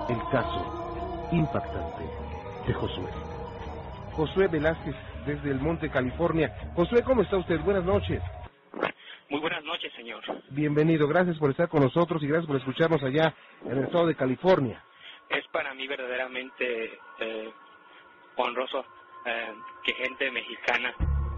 el caso impactante de Josué. Josué Velázquez, desde el Monte, California. Josué, ¿cómo está usted? Buenas noches. Muy buenas noches, señor. Bienvenido, gracias por estar con nosotros y gracias por escucharnos allá en el estado de California. Es para mí verdaderamente honroso que gente mexicana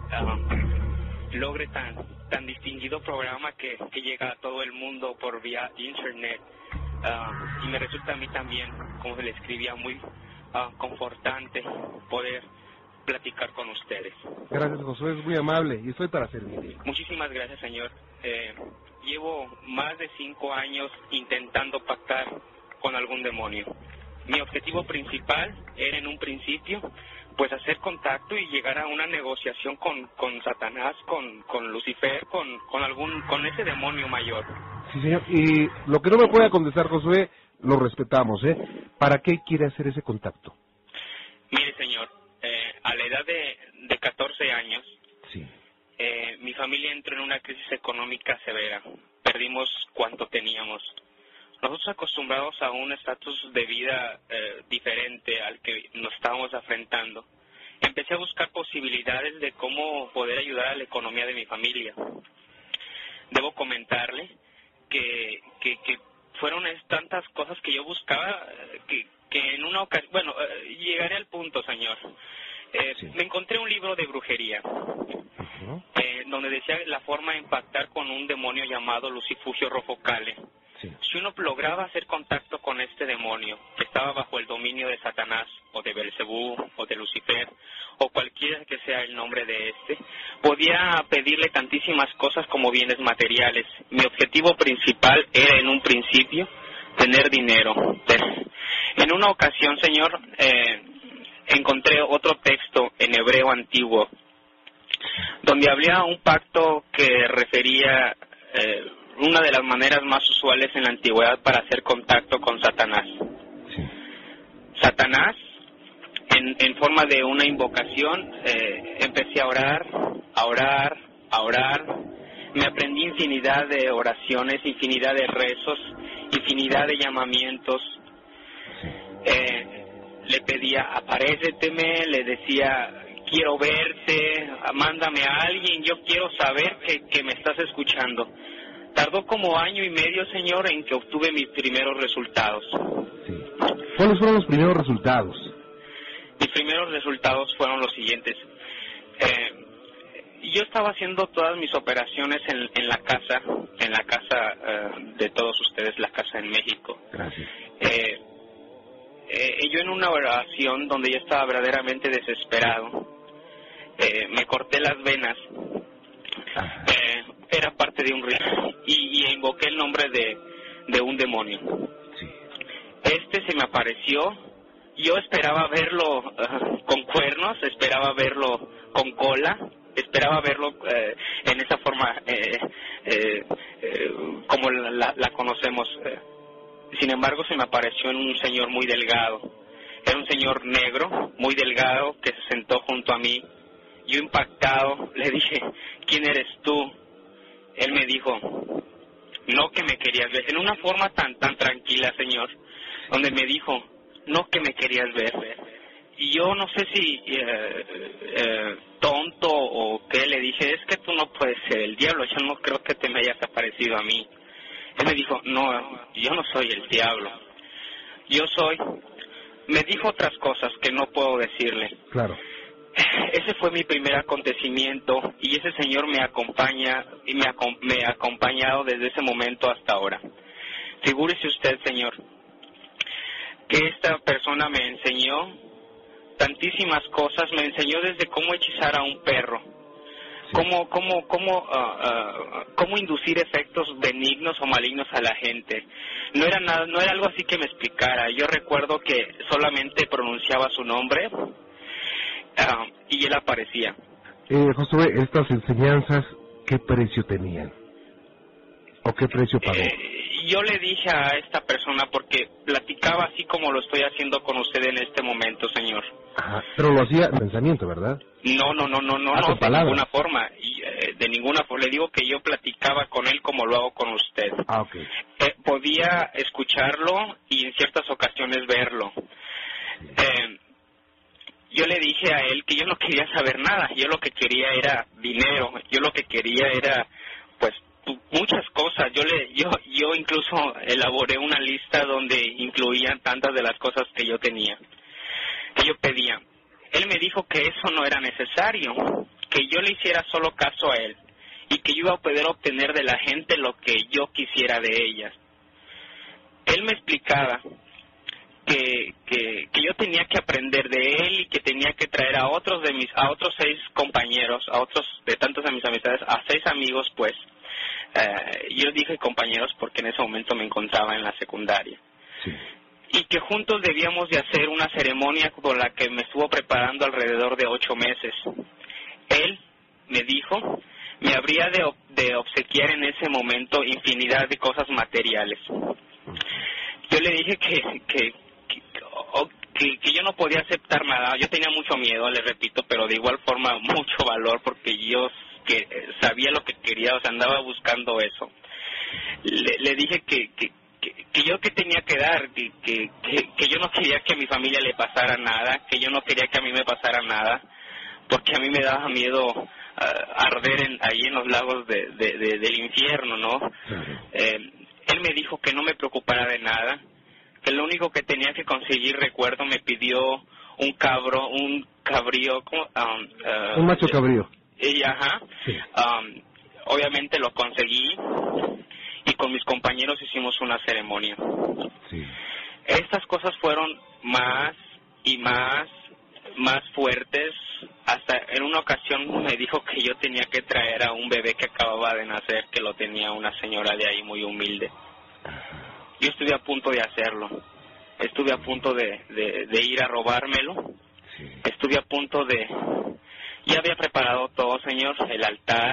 logre tan distinguido programa que llega a todo el mundo por vía internet. Y me resulta a mí también, como se le escribía, muy confortante poder platicar con ustedes. Gracias, Josué, es muy amable y estoy para servirle. Muchísimas gracias, señor. Llevo más de 5 años intentando pactar con algún demonio. Mi objetivo principal era en un principio pues hacer contacto y llegar a una negociación con Satanás, con Lucifer, con ese demonio mayor. Sí, señor, y lo que no me pueda contestar, Josué, lo respetamos, ¿eh? ¿Para qué quiere hacer ese contacto? Mire, señor, a la edad de 14 años, sí, mi familia entró en una crisis económica severa. Perdimos cuanto teníamos. Nosotros, acostumbrados a un estatus de vida diferente al que nos estábamos enfrentando, empecé a buscar posibilidades de cómo poder ayudar a la economía de mi familia. Debo comentarle que fueron tantas cosas que yo buscaba que en una ocasión, bueno, llegaré al punto, señor. Sí. Me encontré un libro de brujería donde decía la forma de impactar con un demonio llamado Lucifugio Rofocale. Sí. Si uno lograba hacer contacto con este demonio, que estaba bajo el dominio de Satanás, o de Belcebú, o de Lucifer, o cualquiera que sea el nombre de este, podía pedirle tantísimas cosas como bienes materiales. Mi objetivo principal era, en un principio, tener dinero. En una ocasión, señor, encontré otro texto en hebreo antiguo, donde había un pacto que refería una de las maneras más usuales en la antigüedad para hacer contacto con Satanás. Sí. Satanás, en forma de una invocación, empecé a orar. Me aprendí infinidad de oraciones, infinidad de rezos, infinidad de llamamientos. Le pedía, aparéceteme, le decía, quiero verte, mándame a alguien, yo quiero saber que me estás escuchando. Tardó como 1 año y medio, señor, en que obtuve mis primeros resultados. Sí. ¿Cuáles fueron los primeros resultados? Mis primeros resultados fueron los siguientes. Yo estaba haciendo todas mis operaciones en la casa de todos ustedes, la casa en México. Gracias. Yo en una oración donde yo estaba verdaderamente desesperado, me corté las venas. Era parte de un ritual y invoqué el nombre de un demonio. Sí. Este se me apareció. Yo esperaba verlo con cuernos, esperaba verlo con cola, esperaba verlo en esa forma como la conocemos. Sin embargo, se me apareció en un señor muy delgado. Era un señor negro, muy delgado, que se sentó junto a mí. Yo, impactado, le dije, ¿quién eres tú? Él me dijo, no que me querías ver, en una forma tan tranquila, señor, donde me dijo, no que me querías ver. Y yo no sé si tonto o qué, le dije, es que tú no puedes ser el diablo, yo no creo que te me hayas aparecido a mí. Él me dijo, no, yo no soy el diablo, me dijo otras cosas que no puedo decirle. Claro. Ese fue mi primer acontecimiento y ese señor me acompaña y me ha acompañado desde ese momento hasta ahora. Figúrese usted, señor, que esta persona me enseñó tantísimas cosas, me enseñó desde cómo hechizar a un perro, cómo inducir efectos benignos o malignos a la gente. No era algo así que me explicara. Yo recuerdo que solamente pronunciaba su nombre y él aparecía. Josué, estas enseñanzas, ¿qué precio tenían? ¿O qué precio pagó? Yo le dije a esta persona, porque platicaba así como lo estoy haciendo con usted en este momento, señor. Ajá, pero lo hacía en pensamiento, ¿verdad? No, de ninguna forma. Y, de ninguna forma. Le digo que yo platicaba con él como lo hago con usted. Ah, ok. Podía escucharlo y en ciertas ocasiones verlo. Yo le dije a él que yo no quería saber nada, yo lo que quería era dinero, yo lo que quería era, pues, muchas cosas. Yo incluso elaboré una lista donde incluían tantas de las cosas que yo tenía, que yo pedía. Él me dijo que eso no era necesario, que yo le hiciera solo caso a él y que yo iba a poder obtener de la gente lo que yo quisiera de ellas. Él me explicaba que yo tenía que aprender de él y que tenía que traer a otros 6 compañeros, a otros de tantas de mis amistades, a 6 amigos, pues. Yo dije compañeros porque en ese momento me encontraba en la secundaria. Sí. Y que juntos debíamos de hacer una ceremonia por la que me estuvo preparando alrededor de 8 meses. Él me dijo, me habría de obsequiar en ese momento infinidad de cosas materiales. Yo le dije que yo no podía aceptar nada. Yo tenía mucho miedo, le repito, pero de igual forma mucho valor, porque yo sabía lo que quería, o sea, andaba buscando eso. Le dije que yo que tenía que dar, que yo no quería que a mi familia le pasara nada, que yo no quería que a mí me pasara nada, porque a mí me daba miedo arder ahí en los lagos del infierno, ¿no? Claro. Él me dijo que no me preocupara de nada, que lo único que tenía que conseguir, recuerdo, me pidió un cabrío, un macho cabrío. Ajá. Sí. Obviamente lo conseguí y con mis compañeros hicimos una ceremonia. Sí. Estas cosas fueron más y más fuertes. Hasta en una ocasión me dijo que yo tenía que traer a un bebé que acababa de nacer, que lo tenía una señora de ahí muy humilde. Yo estuve a punto de hacerlo. Estuve a punto de ir a robármelo. Sí. Estuve a punto de... Ya había preparado todo, señor, el altar.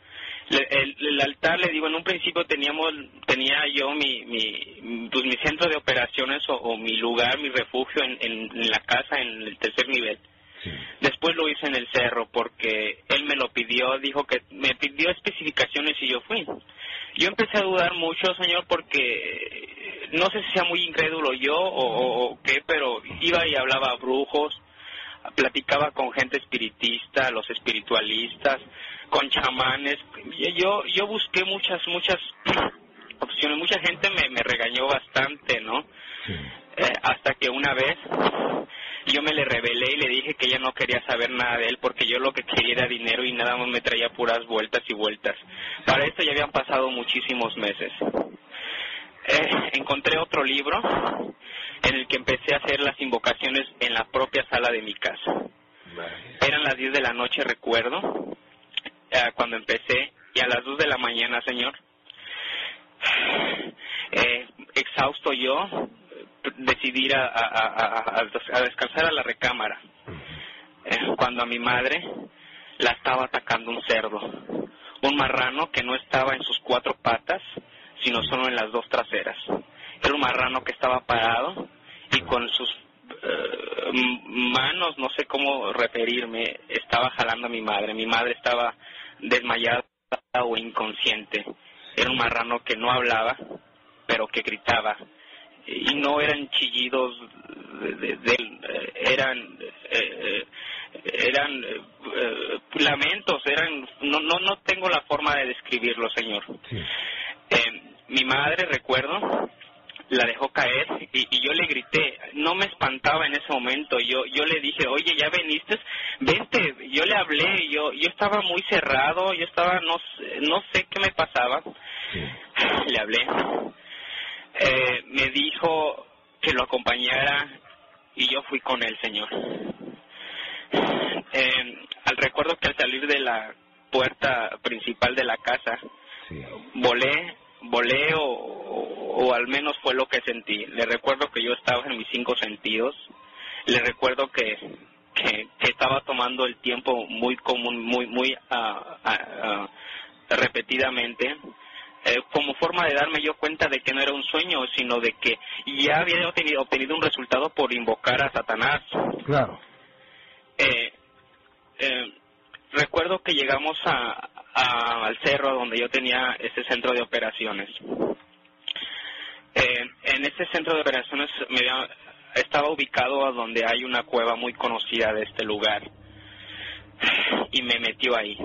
El altar, le digo, en un principio tenía yo mi centro de operaciones o mi lugar, mi refugio en la casa, en el 3er nivel. Sí. Después lo hice en el cerro porque él me lo pidió, dijo que me pidió especificaciones y yo fui. Yo empecé a dudar mucho, señor, porque no sé si sea muy incrédulo yo o qué, pero iba y hablaba a brujos, platicaba con gente espiritista, los espiritualistas, con chamanes. Yo busqué muchas opciones. Mucha gente me regañó bastante, ¿no? Sí. Hasta que una vez yo me le rebelé y le dije que ya no quería saber nada de él porque yo lo que quería era dinero y nada más me traía puras vueltas y vueltas. Para esto ya habían pasado muchísimos meses. Encontré otro libro en el que empecé a hacer las invocaciones en la propia sala de mi casa. Eran las 10 de la noche, recuerdo, cuando empecé, y a las 2 de la mañana, señor, exhausto yo, decidí ir a descansar a la recámara, cuando a mi madre la estaba atacando un cerdo, un marrano que no estaba en sus 4 patas, sino solo en las 2 traseras. Era un marrano que estaba parado y con sus manos, no sé cómo referirme, estaba jalando a mi madre. Mi madre estaba desmayada o inconsciente. Era un marrano que no hablaba, pero que gritaba. Y no eran chillidos, eran lamentos, no tengo la forma de describirlo, señor. Sí. Mi madre, recuerdo, la dejó caer y yo le grité. No me espantaba en ese momento. Yo le dije, oye, ¿ya veniste? Vente. Yo le hablé. Yo estaba muy cerrado. Yo estaba, no sé qué me pasaba. Sí. Le hablé. Me dijo que lo acompañara y yo fui con él, señor. Recuerdo que al salir de la puerta principal de la casa, sí, volé o al menos fue lo que sentí. Le recuerdo que yo estaba en mis 5 sentidos. Le recuerdo que estaba tomando el tiempo muy común, muy repetidamente, como forma de darme yo cuenta de que no era un sueño, sino de que ya había obtenido un resultado por invocar a Satanás. Claro. Recuerdo que llegamos al cerro donde yo tenía ese centro de operaciones. En ese centro de operaciones estaba ubicado donde hay una cueva muy conocida de este lugar, y me metió ahí.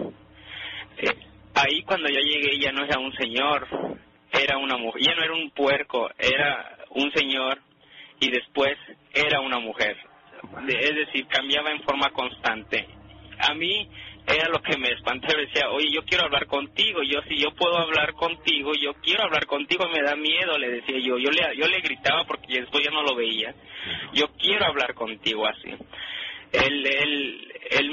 Ahí cuando yo llegué ya no era un señor, era una mujer, ya no era un puerco, era un señor, y después era una mujer. Es decir, cambiaba en forma constante. A mí era lo que me espantaba, decía, oye, yo quiero hablar contigo, si yo puedo hablar contigo, yo quiero hablar contigo, me da miedo, le decía yo le gritaba porque después ya no lo veía, yo quiero hablar contigo así. Él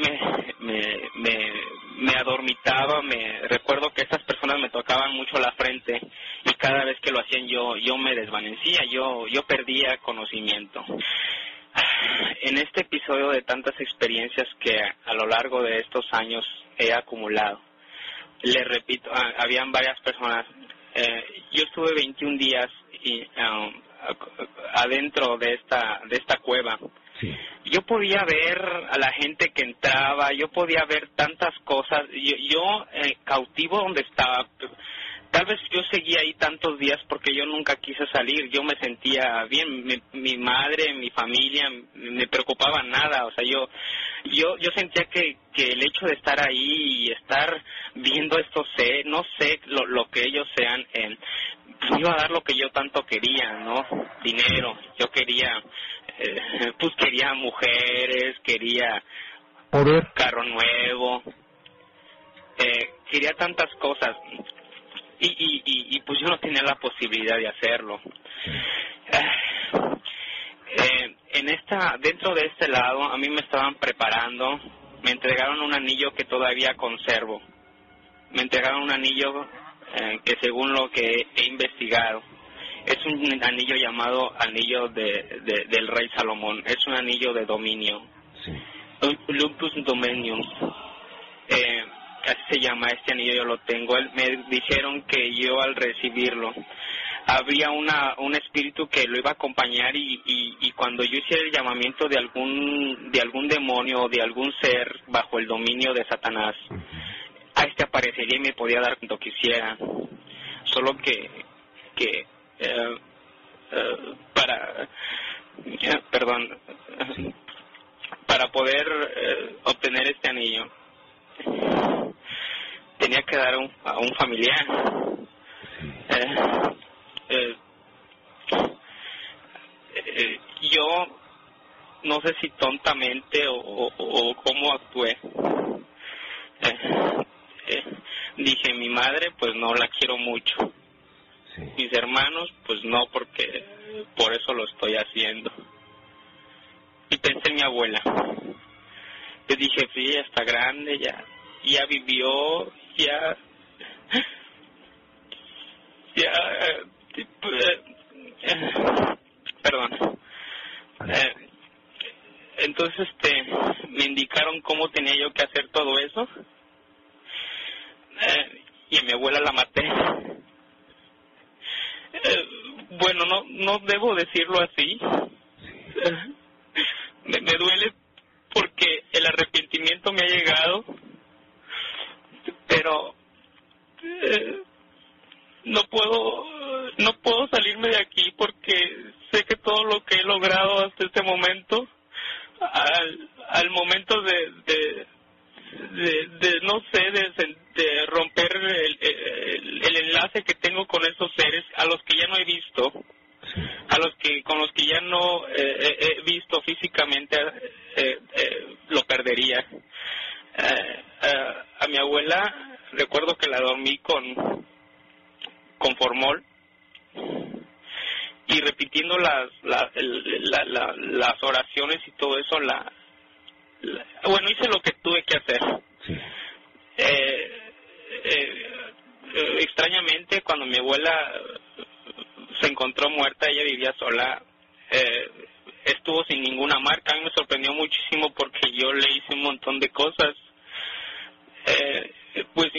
me adormitaba, recuerdo que estas personas me tocaban mucho la frente, y cada vez que lo hacían yo me desvanecía, yo perdía conocimiento. En este episodio de tantas experiencias que a lo largo de estos años he acumulado, le repito, habían varias personas. Yo estuve 21 días adentro de esta cueva. Sí. Yo podía ver a la gente que entraba, yo podía ver tantas cosas. Yo cautivo donde estaba. Tal vez yo seguía ahí tantos días porque yo nunca quise salir, yo me sentía bien, mi madre, mi familia, me preocupaba nada, o sea, yo sentía que el hecho de estar ahí y estar viendo esto, no sé lo que ellos sean, me iba a dar lo que yo tanto quería, ¿no? Dinero, yo quería, pues quería mujeres, quería poder, carro nuevo, quería tantas cosas. Y pues yo no tenía la posibilidad de hacerlo. Dentro de este lado, a mí me estaban preparando, me entregaron un anillo que todavía conservo. Me entregaron un anillo que, según lo que he investigado, es un anillo llamado anillo del rey Salomón. Es un anillo de dominio. Sí. Lupus Dominium. Así se llama este anillo, yo lo tengo. Me dijeron que yo, al recibirlo, habría un espíritu que lo iba a acompañar, y cuando yo hiciera el llamamiento de algún demonio o de algún ser bajo el dominio de Satanás, a este aparecería y me podía dar cuanto quisiera. Solo para poder obtener este anillo, tenía que dar a un familiar. Yo no sé si tontamente o cómo actué. Dije, mi madre, pues no la quiero mucho. Sí. Mis hermanos, pues no, porque por eso lo estoy haciendo. Y pensé en mi abuela. Yo dije, sí, ya está grande, ya vivió, perdón. Entonces me indicaron cómo tenía yo que hacer todo eso, y a mi abuela la maté. Bueno, no debo decirlo así. Me duele porque el arrepentimiento me ha llegado, pero no puedo salirme de aquí, porque sé que todo lo que he logrado hasta este momento, al momento de no sé, de romper el enlace que tengo con esos seres a los que ya no he visto, con los que ya no he visto físicamente, lo perdería. A mi abuela recuerdo que la dormí con formol, y repitiendo las oraciones y todo eso, bueno, hice lo que tuve que hacer. Sí. Extrañamente, cuando mi abuela se encontró muerta, ella vivía sola, estuvo sin ninguna marca. A mí me sorprendió muchísimo porque yo le hice un montón de cosas. Pues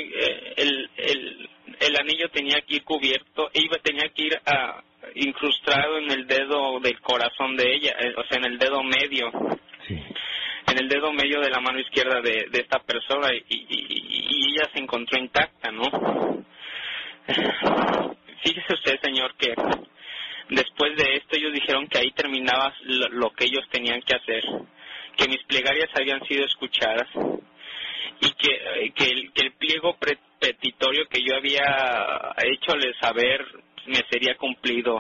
el anillo tenía que ir cubierto, tenía que ir incrustado en el dedo del corazón de ella, o sea, en el dedo medio. Sí. En el dedo medio de la mano izquierda de esta persona, y vida se encontró intacta, ¿no? Fíjese usted, señor, que después de esto ellos dijeron que ahí terminaba lo que ellos tenían que hacer, que mis plegarias habían sido escuchadas y que el pliego petitorio que yo había hecholes saber me sería cumplido.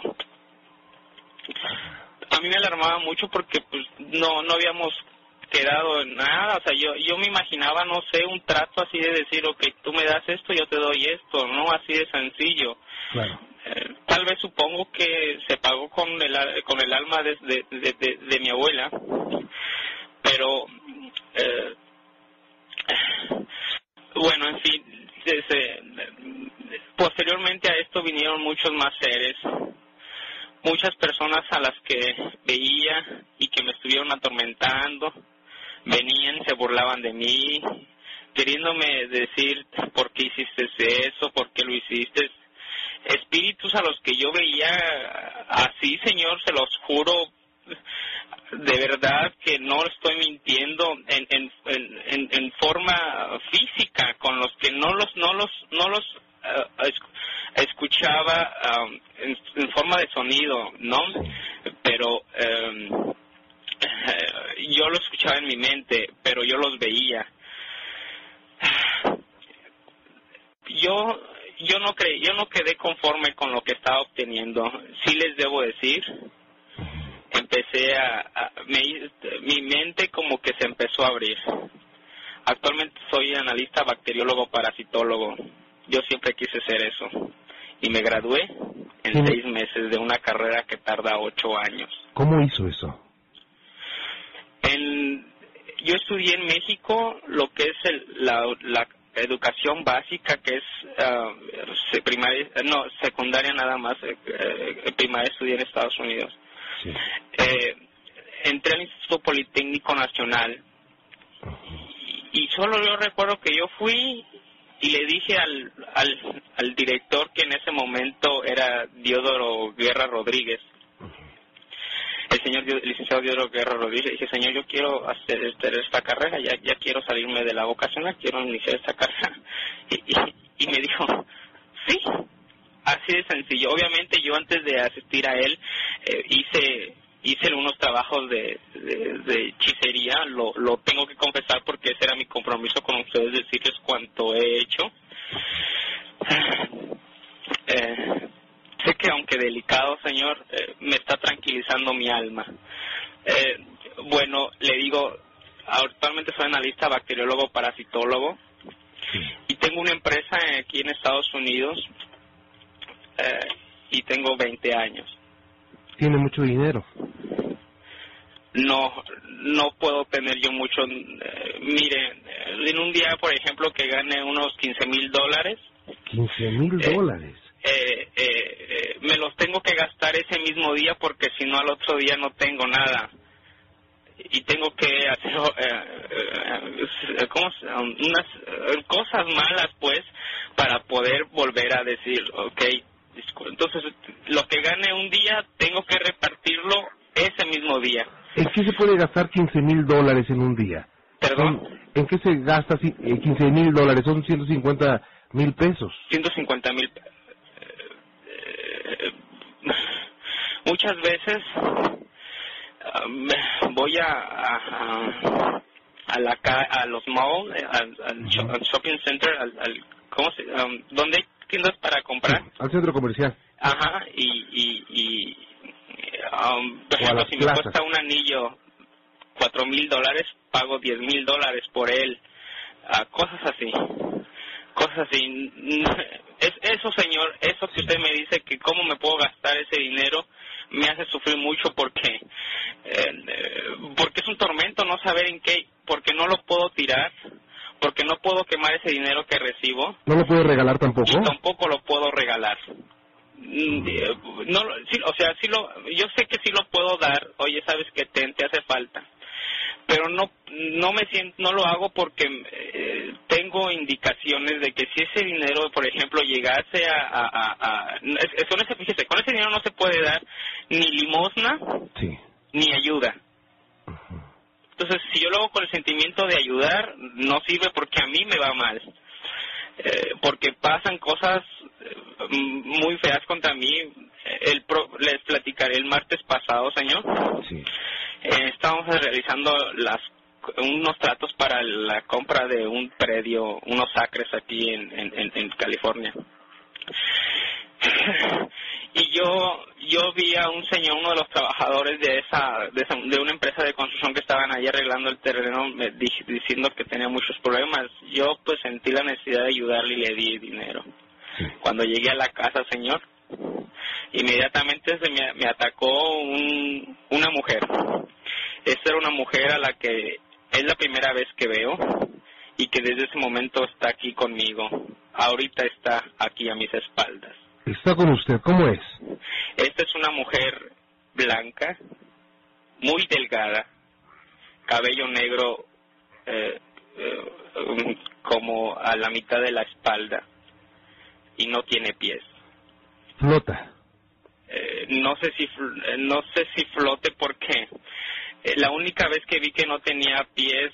A mí me alarmaba mucho porque pues no habíamos quedado en nada, o sea, yo me imaginaba, no sé, un trato así de decir, okay, tú me das esto, yo te doy esto, no así de sencillo. Claro. Tal vez supongo que se pagó con el alma de mi abuela, pero bueno, en fin, posteriormente a esto vinieron muchos más seres, muchas personas a las que veía y que me estuvieron atormentando, venían, se burlaban de mí, queriéndome decir por qué hiciste eso, por qué lo hiciste. Espíritus a los que yo veía así, Señor, se los juro, de verdad que no estoy mintiendo, en forma física, con los que no los escuchaba en forma de sonido, ¿no? Pero yo lo escuchaba en mi mente, pero yo los veía. Yo no quedé conforme con lo que estaba obteniendo. Sí les debo decir, empecé mi mente como que se empezó a abrir. Actualmente soy analista bacteriólogo parasitólogo. Yo siempre quise ser eso y me gradué en 6 meses de una carrera que tarda 8 años. ¿Cómo hizo eso? Yo estudié en México lo que es la educación básica, que es secundaria nada más, primaria estudié en Estados Unidos. Sí. Entré al Instituto Politécnico Nacional y solo yo recuerdo que yo fui y le dije al director, que en ese momento era Diodoro Guerra Rodríguez, el licenciado Diodoro Guerra Rodríguez, dije, señor, yo quiero hacer esta carrera, ya quiero salirme de la vocacional, quiero iniciar esta carrera. Y me dijo, sí, así de sencillo. Obviamente yo antes de asistir a él hice unos trabajos de hechicería, lo tengo que confesar porque ese era mi compromiso con ustedes, decirles cuánto he hecho. Sé que aunque delicado, señor, me está tranquilizando mi alma. Bueno, le digo, actualmente soy analista bacteriólogo parasitólogo y tengo una empresa aquí en Estados Unidos y tengo 20 años. ¿Tiene mucho dinero? No puedo tener yo mucho. Mire, en un día, por ejemplo, que gane unos $15,000. $15,000. Me los tengo que gastar ese mismo día porque si no al otro día no tengo nada y tengo que hacer unas cosas malas pues para poder volver a decir okay, entonces lo que gane un día tengo que repartirlo ese mismo día. ¿En qué se puede gastar $15,000 en un día? ¿Perdón? ¿En qué se gasta $15,000? Son 150,000 pesos. 150,000. Muchas veces voy a los malls, al shopping center, ¿dónde hay tiendas para comprar? Sí, al centro comercial. Ajá, por ejemplo, si me cuesta un anillo $4,000, pago $10,000 por él. Cosas así. Eso, señor, eso que usted me dice que cómo me puedo gastar ese dinero, me hace sufrir mucho porque es un tormento no saber en qué, porque no lo puedo tirar, porque no puedo quemar ese dinero que recibo. ¿No lo puedo regalar tampoco? Y tampoco lo puedo regalar. No, sí, o sea, yo sé que sí lo puedo dar. Oye, sabes que te hace falta, pero no lo hago porque tengo indicaciones de que si ese dinero, por ejemplo, llegase fíjese, con ese dinero no se puede dar ni limosna, sí, ni ayuda. Entonces, si yo lo hago con el sentimiento de ayudar, no sirve porque a mí me va mal. porque pasan cosas muy feas contra mí. Les platicaré el martes pasado, señor. Sí. Estábamos realizando unos tratos para la compra de un predio, unos acres aquí en California. Y yo vi a un señor, uno de los trabajadores de una empresa de construcción que estaban ahí arreglando el terreno, diciendo que tenía muchos problemas. Yo pues sentí la necesidad de ayudarle y le di dinero. Sí. Cuando llegué a la casa, señor, inmediatamente me atacó una mujer. Esta era una mujer a la que es la primera vez que veo y que desde ese momento está aquí conmigo. Ahorita está aquí a mis espaldas. ¿Está con usted? ¿Cómo es? Esta es una mujer blanca, muy delgada, cabello negro como a la mitad de la espalda y no tiene pies. Flota. No sé si flote porque la única vez que vi que no tenía pies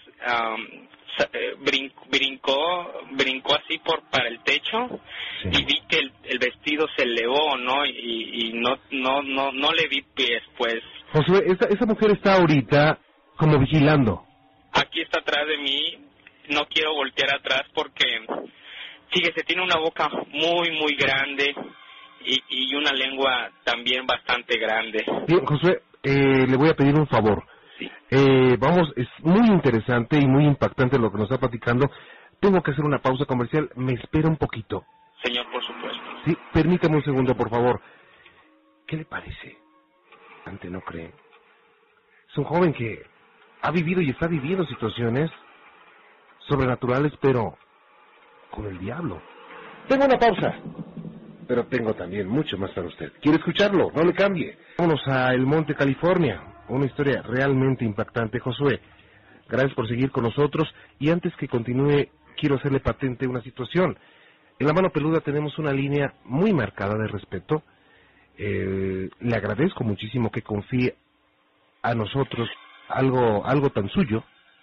brincó así para el techo. Sí. Y vi que el vestido se elevó, ¿no? Y no le vi pies, pues. Josué, esa mujer está ahorita como vigilando. Aquí está atrás de mí. No quiero voltear atrás porque, fíjese, tiene una boca muy, muy grande y una lengua también bastante grande. Bien, Josué, le voy a pedir un favor. Sí. Es muy interesante y muy impactante lo que nos está platicando. Tengo que hacer una pausa comercial. ¿Me espera un poquito? Señor, por supuesto. Sí, permítame un segundo, por favor. ¿Qué le parece? Ante no cree. Es un joven que ha vivido y está viviendo situaciones sobrenaturales, pero con el diablo. Tengo una pausa, pero tengo también mucho más para usted. ¿Quiere escucharlo? No le cambie. Vámonos a El Monte, California. Una historia realmente impactante. Josué, gracias por seguir con nosotros. Y antes que continúe, quiero hacerle patente una situación. En La Mano Peluda tenemos una línea muy marcada de respeto. Le agradezco muchísimo que confíe a nosotros algo tan suyo.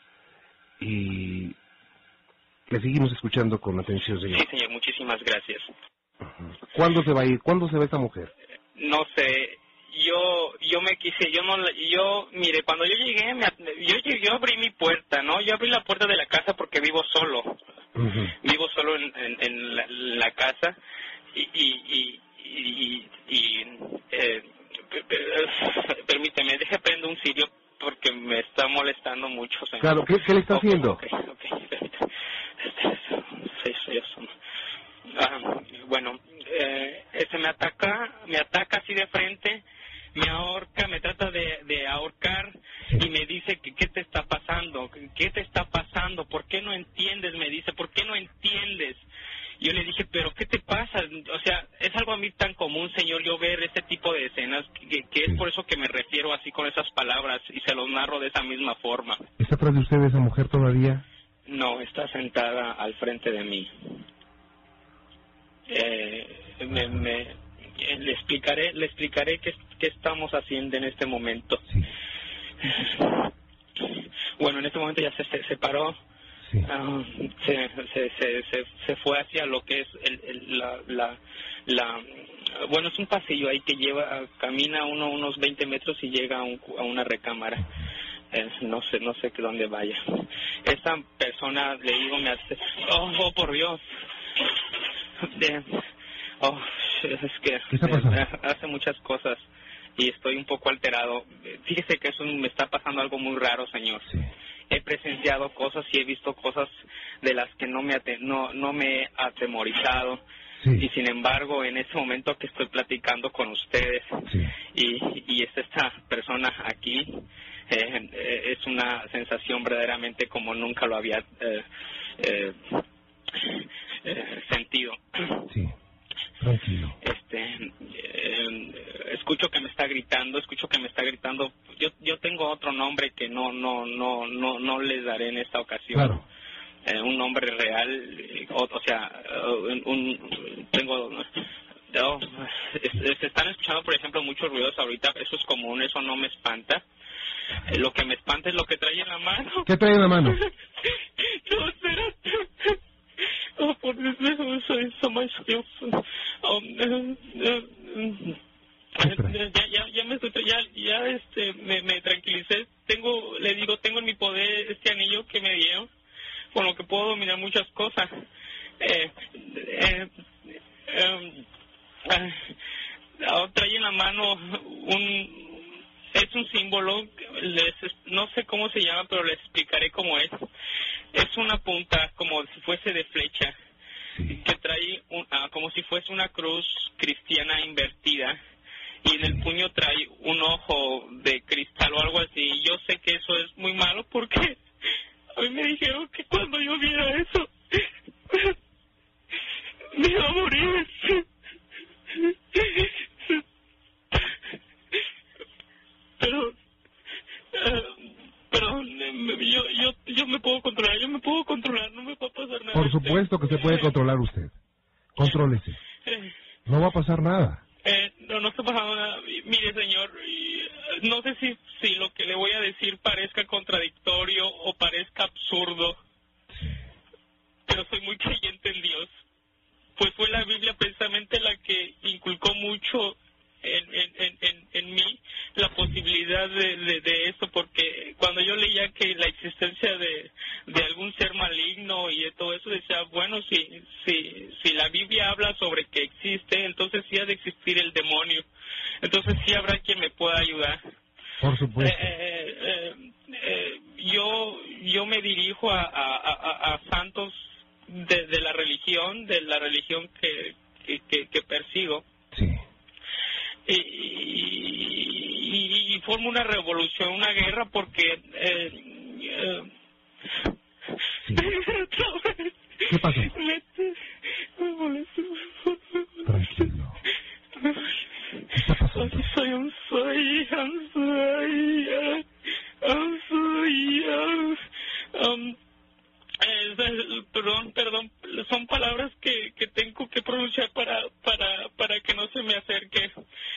Y le seguimos escuchando con atención, señor. Sí, señor, muchísimas gracias. ¿Cuándo se va a ir? ¿Cuándo se va esta mujer? No sé. Mire, cuando yo llegué, yo abrí mi puerta, ¿no? Yo abrí la puerta de la casa porque vivo solo. Vivo solo en la casa permíteme, deje prendo un cirio porque me está molestando mucho, señor. Claro, ¿qué le está haciendo? Okay, permítame. Bueno, me ataca así de frente, me ahorca, me trata de ahorcar y me dice que qué te está pasando, ¿por qué no entiendes? Me dice, ¿por qué no entiendes? Yo le dije, pero ¿qué te pasa? O sea, es algo a mí tan común, señor, yo ver este tipo de escenas, que es por eso que me refiero así con esas palabras y se los narro de esa misma forma. ¿Está atrás de usted esa mujer todavía? No, está sentada al frente de mí. Le explicaré qué estamos haciendo en este momento. Sí. Bueno, en este momento ya se separó. Sí. Se fue hacia lo que es bueno, es un pasillo ahí que camina unos 20 metros y llega a una recámara. No sé que dónde vaya. Esa persona, le digo, me hace, oh por Dios. Es que hace muchas cosas y estoy un poco alterado. Fíjese que me está pasando algo muy raro, señor. Sí. He presenciado cosas y he visto cosas de las que no me he atemorizado. Sí. Y sin embargo, en ese momento que estoy platicando con ustedes, sí, y esta persona aquí, es una sensación verdaderamente como nunca lo había sentido. Sí, tranquilo. Escucho que me está gritando. Yo tengo otro nombre que no les daré en esta ocasión. Claro. Un nombre real, se están escuchando, por ejemplo, muchos ruidos ahorita. Eso es común, eso no me espanta. Lo que me espanta es lo que trae en la mano. ¿Qué trae en la mano? No, espérate. Oh, por so much skills. Me tranquilicé. Tengo en mi poder este anillo que me dieron, con lo que puedo dominar muchas cosas. Trae en la mano es un símbolo, no sé cómo se llama, pero les explicaré cómo es. Es una punta como si fuese de flecha, que trae como si fuese una cruz cristiana invertida, y en el puño trae un ojo de cristal o algo así. Yo sé que eso es muy malo porque a mí me dijeron que cuando yo viera eso me iba a morir. Pero yo me puedo controlar, no me va a pasar nada. Por supuesto que se puede controlar usted. Contrólese. No va a pasar nada. No está pasando nada. Mire, señor, no sé si lo que le voy a decir parezca contradictorio o parezca absurdo, pero soy muy creyente en Dios. Pues fue la Biblia precisamente la que inculcó mucho en mí la posibilidad de esto, porque cuando yo leía que la existencia de algún ser maligno y de todo eso, decía, bueno, si la Biblia habla sobre que existe, entonces sí ha de existir el demonio, entonces sí habrá quien me pueda ayudar. Por supuesto. Yo me dirijo a santos de la religión que persigo. Sí. Y forma una revolución, una guerra, porque sí. ¿Qué pasó? Tranquilo. ¿Qué está pasando? Perdón, son palabras que tengo que pronunciar para que no se me acerque.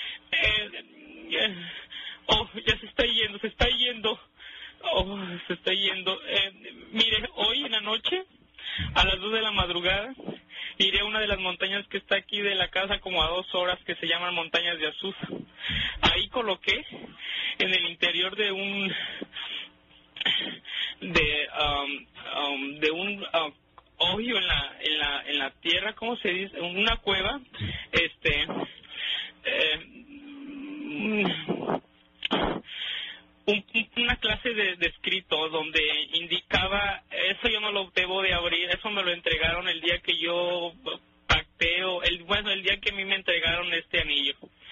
Ya se está yendo. Se está yendo. Mire, hoy en la noche, a las 2 de la madrugada, iré a una de las montañas que está aquí de la casa, como a 2 horas, que se llaman Montañas de Azusa. Ahí coloqué, en el interior de un hoyo en la tierra, ¿cómo se dice? Una cueva, una clase de escrito donde indicaba, eso yo no lo debo de abrir, eso me lo entregaron el día que yo pacteo, el día que a mí me entregaron este anillo.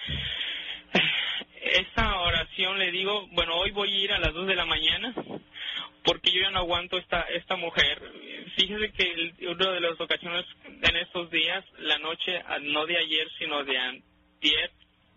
Esa oración le digo, bueno, hoy voy a ir a las 2 de la mañana, porque yo ya no aguanto esta mujer. Fíjese que una de las ocasiones en estos días, la noche, no de ayer, sino de antier,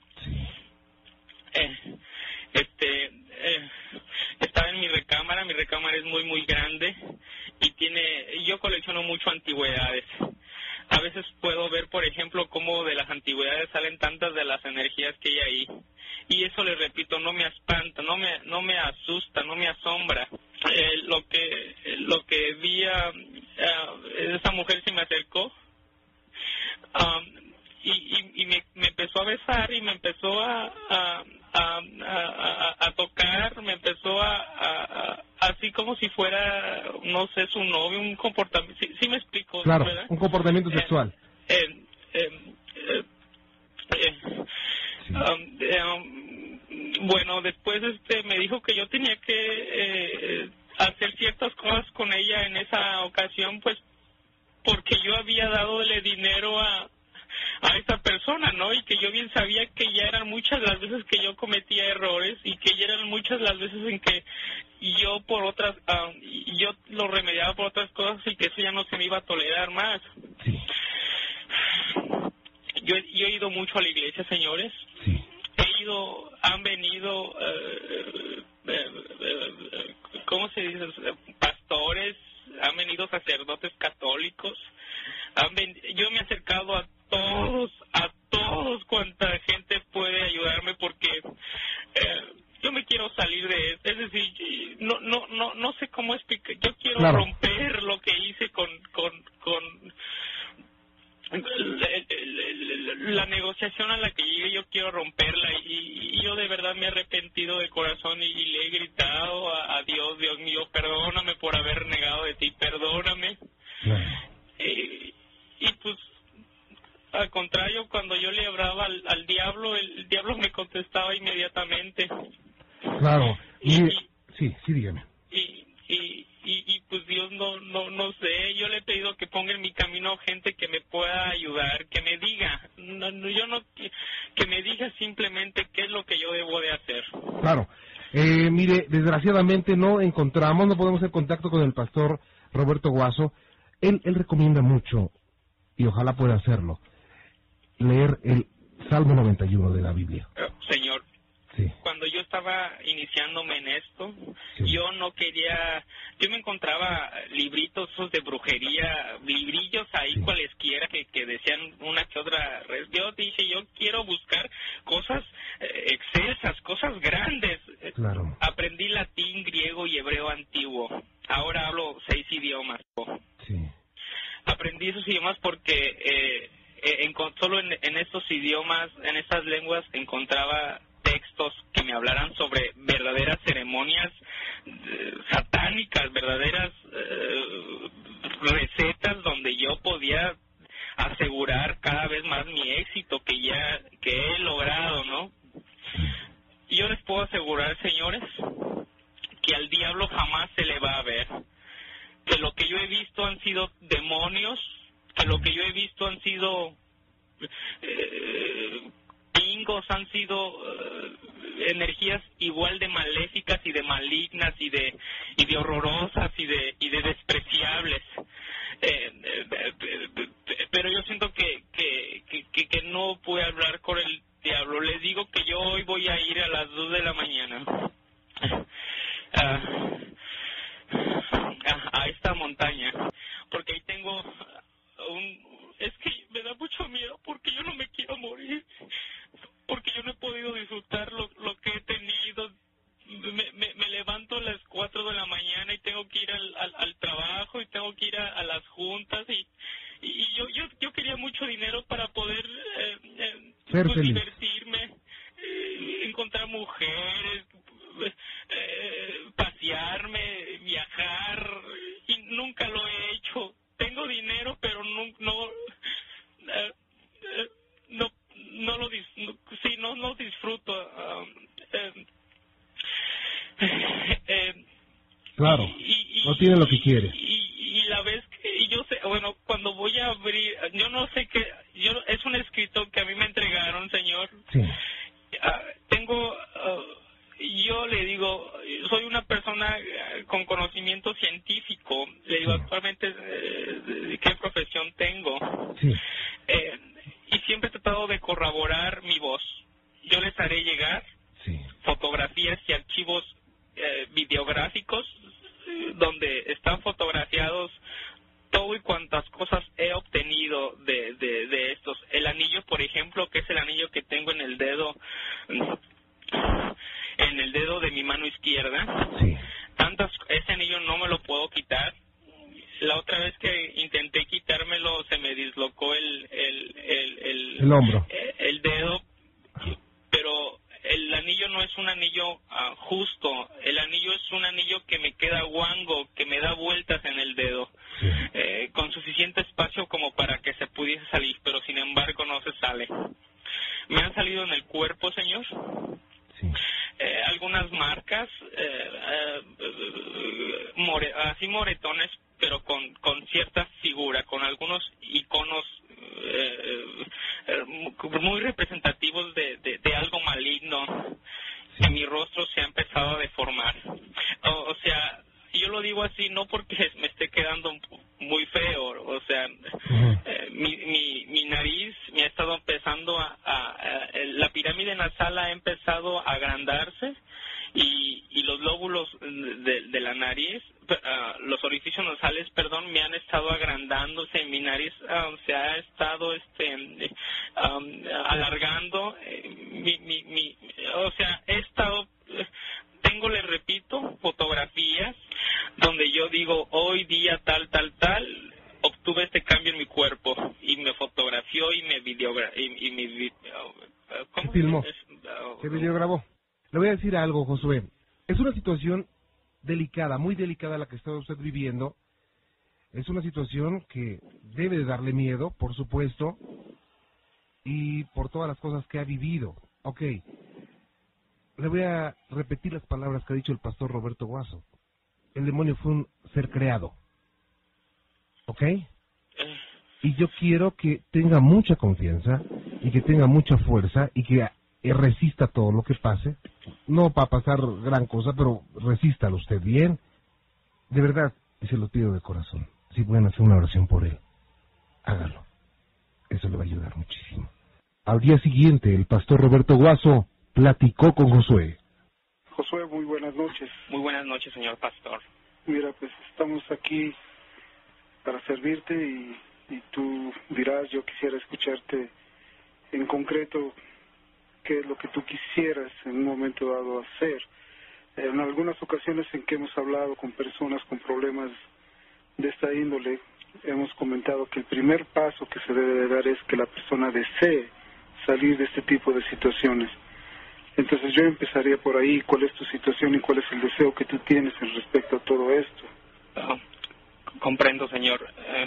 estaba en mi recámara es muy grande y yo colecciono mucho antigüedades. A veces puedo ver, por ejemplo, cómo de las antigüedades salen tantas de las energías que hay ahí. Y eso, le repito, no me espanta, no me asusta, no me asombra. Lo que vi, esa mujer se me acercó y me empezó a besar y me empezó a tocar, me empezó así como si fuera, no sé, su novio, un comportamiento, sí me explico, claro, ¿verdad? Un comportamiento sexual. Bueno, después me dijo que yo tenía que hacer ciertas cosas con ella en esa ocasión, pues porque yo había dadole dinero a esa persona, ¿no? Y que yo bien sabía que ya eran muchas las veces que yo cometía errores y que ya eran muchas las veces en que yo por otras, yo lo remediaba por otras cosas y que eso ya no se me iba a tolerar más. Sí. Yo he ido mucho a la iglesia, señores. Sí. Han venido, ¿cómo se dice? Pastores, han venido sacerdotes católicos. Yo me he acercado a todos cuanta gente puede ayudarme, porque yo me quiero salir de esto. Es decir, no sé cómo explicar. Yo quiero romper lo que hice con la negociación a la que llegué yo quiero romperla y yo de verdad me he arrepentido de corazón y le he gritado a Dios, Dios mío, perdóname por haber negado de ti, perdóname. Y pues al contrario, cuando yo le hablaba al diablo, el diablo me contestaba inmediatamente. Claro. Sí, dígame. Y pues Dios no sé, yo le he pedido que ponga en mi camino gente que me pueda ayudar, que me diga, que me diga simplemente qué es lo que yo debo de hacer. Claro. Mire, desgraciadamente no podemos hacer contacto con el pastor Roberto Guaso. Él recomienda mucho, y ojalá pueda hacerlo, leer el Salmo 91 de la Biblia. Señor, sí. Cuando yo estaba iniciándome en esto, sí. yo me encontraba libritos esos de brujería, librillos ahí sí. cualesquiera que decían una que otra. Yo dije, yo quiero buscar cosas excelsas, cosas grandes. Claro. Aprendí latín, griego y hebreo antiguo. Ahora hablo 6 idiomas. Sí. Aprendí esos idiomas porque solo en estos idiomas, en estas lenguas, encontraba textos que me hablaran sobre verdaderas ceremonias satánicas, verdaderas recetas donde yo podía asegurar cada vez más mi éxito que he logrado, ¿no? Y yo les puedo asegurar, señores, que al diablo jamás se le va a ver, que lo que yo he visto han sido demonios, que lo que yo he visto han sido pingos, han sido energías igual de maléficas y de malignas y de horrorosas y de despreciables. Pero yo siento que no puedo hablar con el diablo. Les digo que yo hoy voy a ir a las 2 de la mañana a esta montaña, porque ahí tengo es que me da mucho miedo, porque yo no me quiero morir, porque yo no he podido disfrutar lo que he tenido. Me levanto a las 4 de la mañana y tengo que ir al trabajo y tengo que ir a las juntas y yo quería mucho dinero para poder pues, divertirme, encontrar mujeres, pasearme, viajar, y nunca lo he hecho. Tengo dinero, pero no disfruto. Claro, no tiene lo que quiere. Y la vez que yo sé, bueno, cuando voy a abrir, yo no sé qué, es un escrito que a mí me entregaron, señor. Sí. Yo le digo, soy una persona con conocimiento científico. Le digo, sí. actualmente, ¿qué profesión tengo? Sí. Y siempre he tratado de corroborar mi voz. Yo les haré llegar fotografías y archivos videográficos donde están fotografiados todo y cuantas cosas he obtenido de estos. El anillo, por ejemplo, que es el anillo que tengo en el dedo de mi mano izquierda. Sí. Ese anillo no me lo puedo quitar. La otra vez que intenté quitármelo se me dislocó el hombro, el dedo, pero el anillo no es un anillo justo. El anillo es un anillo que me queda guango, que me da vueltas en el dedo, con suficiente espacio como para que se pudiese salir, pero sin embargo no se sale. Me han salido en el cuerpo, señor. Algunas marcas, así moretones, pero con cierta figura, con algunos iconos muy representativos de algo maligno. En mi rostro se ha empezado a deformar. O sea, yo lo digo así no porque me esté quedando muy feo, o sea, mi nariz me ha estado empezando la pirámide nasal ha empezado a agrandarse y los lóbulos de la nariz, los orificios nasales, me han estado agrandándose, mi nariz se ha estado alargando, o sea, he estado, tengo, le repito, fotografías donde yo digo, hoy día tal, obtuve este cambio en mi cuerpo, y me fotografió y me Se filmó, se videograbó. Le voy a decir algo, Josué. Es una situación delicada, muy delicada la que está usted viviendo. Es una situación que debe de darle miedo, por supuesto, y por todas las cosas que ha vivido. Ok, le voy a repetir las palabras que ha dicho el pastor Roberto Guaso. El demonio fue un ser creado. ¿Ok? Y yo quiero que tenga mucha confianza y que tenga mucha fuerza y que resista todo lo que pase. No para pasar gran cosa, pero resístalo usted bien. De verdad, y se lo pido de corazón. Si pueden hacer una oración por él, hágalo. Eso le va a ayudar muchísimo. Al día siguiente, el pastor Roberto Guaso platicó con Josué. Josué, muy buenas noches. Muy buenas noches, señor pastor. Mira, pues estamos aquí para servirte y tú dirás, yo quisiera escucharte en concreto qué es lo que tú quisieras en un momento dado hacer. En algunas ocasiones en que hemos hablado con personas con problemas de esta índole, hemos comentado que el primer paso que se debe de dar es que la persona desee salir de este tipo de situaciones. Entonces yo empezaría por ahí. ¿Cuál es tu situación y cuál es el deseo que tú tienes en respecto a todo esto? Comprendo, señor.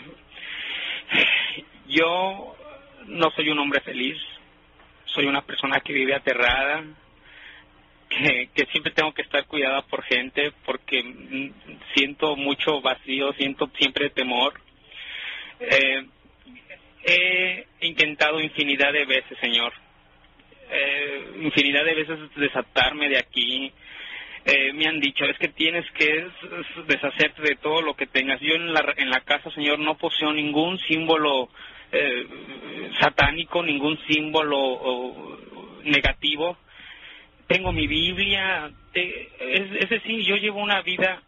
Yo no soy un hombre feliz. Soy una persona que vive aterrada, que siempre tengo que estar cuidada por gente porque siento mucho vacío, siento siempre temor. He intentado infinidad de veces, señor. Infinidad de veces desatarme de aquí. Me han dicho, es que tienes que deshacerte de todo lo que tengas. Yo en la casa, señor, no poseo ningún símbolo satánico, ningún símbolo negativo. Tengo mi Biblia. Es decir, yo llevo una vida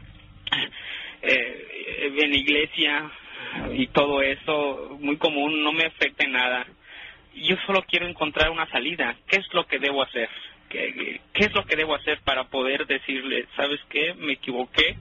en la iglesia y todo eso muy común, no me afecta en nada. Yo solo quiero encontrar una salida. ¿Qué es lo que debo hacer? ¿Qué es lo que debo hacer para poder decirle, ¿sabes qué? Me equivoqué,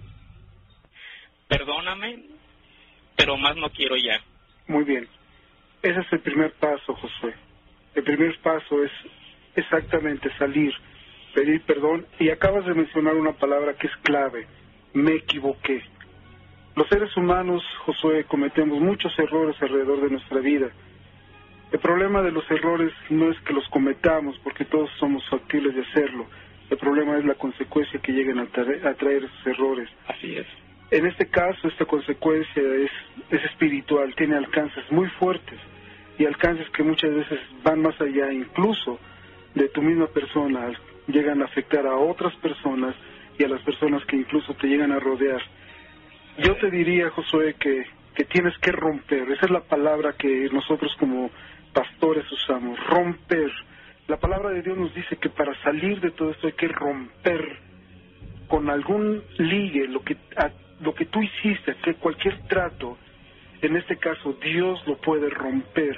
perdóname, pero más no quiero ya? Muy bien. Ese es el primer paso, Josué. El primer paso es exactamente salir, pedir perdón, y acabas de mencionar una palabra que es clave: me equivoqué. Los seres humanos, Josué, cometemos muchos errores alrededor de nuestra vida. El problema de los errores no es que los cometamos, porque todos somos factibles de hacerlo. El problema es la consecuencia que lleguen a traer esos errores. Así es. En este caso, esta consecuencia es espiritual, tiene alcances muy fuertes, y alcances que muchas veces van más allá incluso de tu misma persona, llegan a afectar a otras personas y a las personas que incluso te llegan a rodear. Yo te diría, Josué, que tienes que romper. Esa es la palabra que nosotros como pastores usamos, romper. La palabra de Dios nos dice que para salir de todo esto hay que romper con algún ligue lo que tú hiciste, que cualquier trato, en este caso Dios lo puede romper.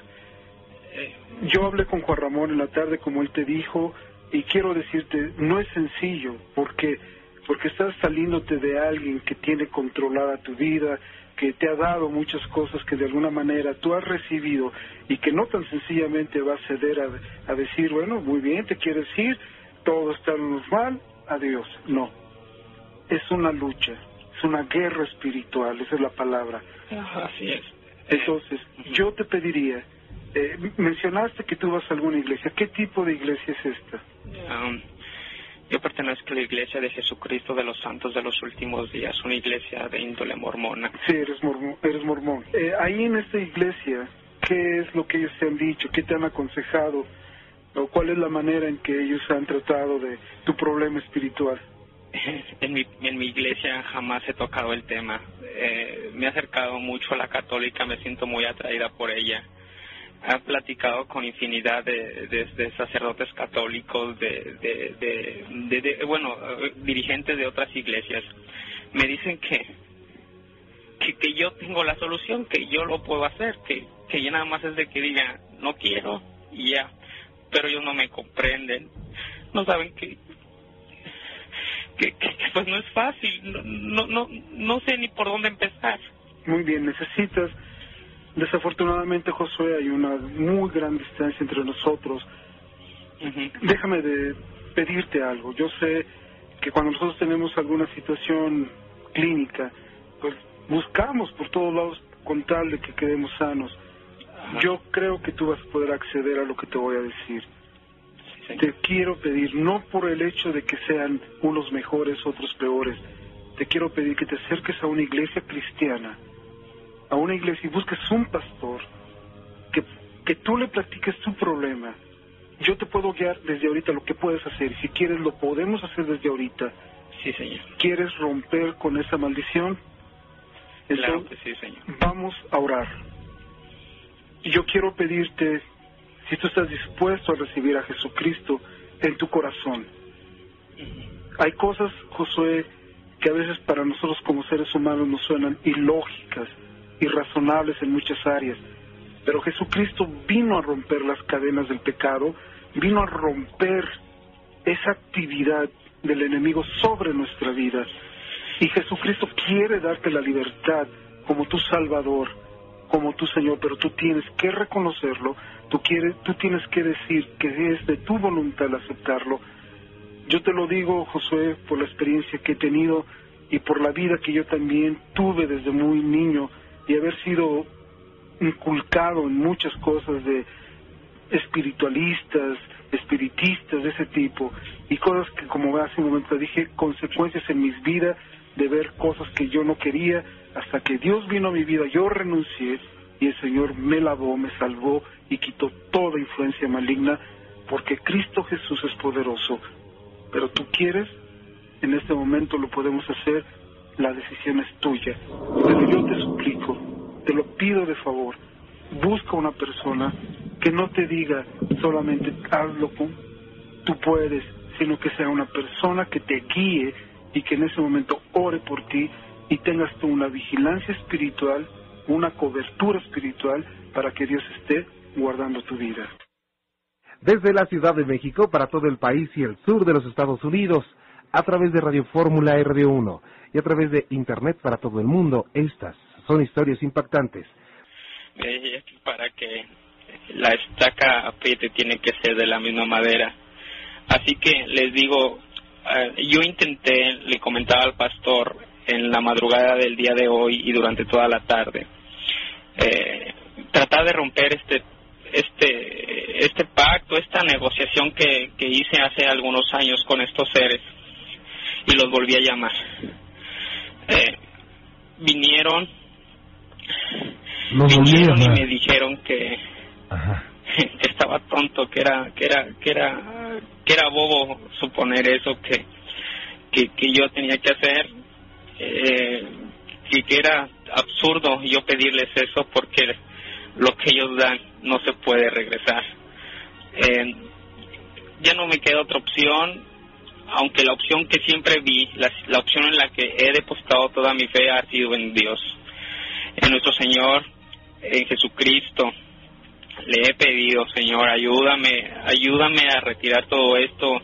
Yo hablé con Juan Ramón en la tarde, como él te dijo, y quiero decirte, no es sencillo, porque estás saliéndote de alguien que tiene controlada tu vida, que te ha dado muchas cosas que de alguna manera tú has recibido y que no tan sencillamente va a ceder a decir, bueno, muy bien, te quieres ir, todo está normal, adiós. No, es una lucha, es una guerra espiritual, esa es la palabra. Así es. Entonces, yo te pediría, mencionaste que tú vas a alguna iglesia. ¿Qué tipo de iglesia es esta? Yo pertenezco a la Iglesia de Jesucristo de los Santos de los Últimos Días, una iglesia de índole mormona. Sí, eres mormón. Ahí en esta iglesia, ¿qué es lo que ellos te han dicho? ¿Qué te han aconsejado? ¿O cuál es la manera en que ellos han tratado de tu problema espiritual? En mi iglesia jamás he tocado el tema. Me he acercado mucho a la católica, me siento muy atraída por ella. He platicado con infinidad de sacerdotes católicos, dirigentes de otras iglesias. Me dicen que yo tengo la solución, que yo lo puedo hacer, que ya nada más es de que diga no quiero y ya. Pero ellos no me comprenden, no saben que pues no es fácil, no sé ni por dónde empezar. Muy bien, necesitas Desafortunadamente, Josué, hay una muy gran distancia entre nosotros. Déjame de pedirte algo. Yo sé que cuando nosotros tenemos alguna situación clínica, pues buscamos por todos lados con tal de que quedemos sanos. Yo creo que tú vas a poder acceder a lo que te voy a decir. Sí. Te quiero pedir, no por el hecho de que sean unos mejores, otros peores, te quiero pedir que te acerques a una iglesia cristiana, a una iglesia, y busques un pastor, que tú le platiques tu problema. Yo te puedo guiar desde ahorita lo que puedes hacer, y si quieres lo podemos hacer desde ahorita. Sí, señor. ¿Quieres romper con esa maldición? Claro que sí, señor. Vamos a orar. Y yo quiero pedirte, si tú estás dispuesto a recibir a Jesucristo en tu corazón. Hay cosas, Josué, que a veces para nosotros como seres humanos nos suenan ilógicas, irrazonables en muchas áreas, pero Jesucristo vino a romper las cadenas del pecado, vino a romper esa actividad del enemigo sobre nuestra vida, y Jesucristo quiere darte la libertad como tu Salvador, como tu Señor, pero tú tienes que reconocerlo, tú tienes que decir que es de tu voluntad aceptarlo. Yo te lo digo, Josué, por la experiencia que he tenido y por la vida que yo también tuve desde muy niño, y haber sido inculcado en muchas cosas de espiritualistas, espiritistas de ese tipo, y cosas que, como hace un momento dije, consecuencias en mis vidas de ver cosas que yo no quería, hasta que Dios vino a mi vida, yo renuncié, y el Señor me lavó, me salvó y quitó toda influencia maligna, porque Cristo Jesús es poderoso. Pero tú quieres, en este momento lo podemos hacer, la decisión es tuya. Pero yo te suplico, te lo pido de favor, busca una persona que no te diga solamente hazlo con tú puedes, sino que sea una persona que te guíe y que en ese momento ore por ti y tengas tú una vigilancia espiritual, una cobertura espiritual para que Dios esté guardando tu vida. Desde la Ciudad de México para todo el país y el sur de los Estados Unidos, a través de Radio Fórmula RD1 y a través de Internet para todo el mundo, estas son historias impactantes. Para que la estaca apriete tiene que ser de la misma madera. Así que les digo, yo intenté, le comentaba al pastor en la madrugada del día de hoy y durante toda la tarde, tratar de romper este pacto, esta negociación que hice hace algunos años con estos seres, y los volví a llamar. Vinieron y me dijeron que estaba tonto, que era bobo suponer eso que yo tenía que hacer, que era absurdo yo pedirles eso, porque lo que ellos dan no se puede regresar. Ya no me queda otra opción, aunque la opción que siempre vi, la opción en la que he depositado toda mi fe ha sido en Dios, en nuestro Señor, en Jesucristo. Le he pedido, Señor, ayúdame a retirar todo esto,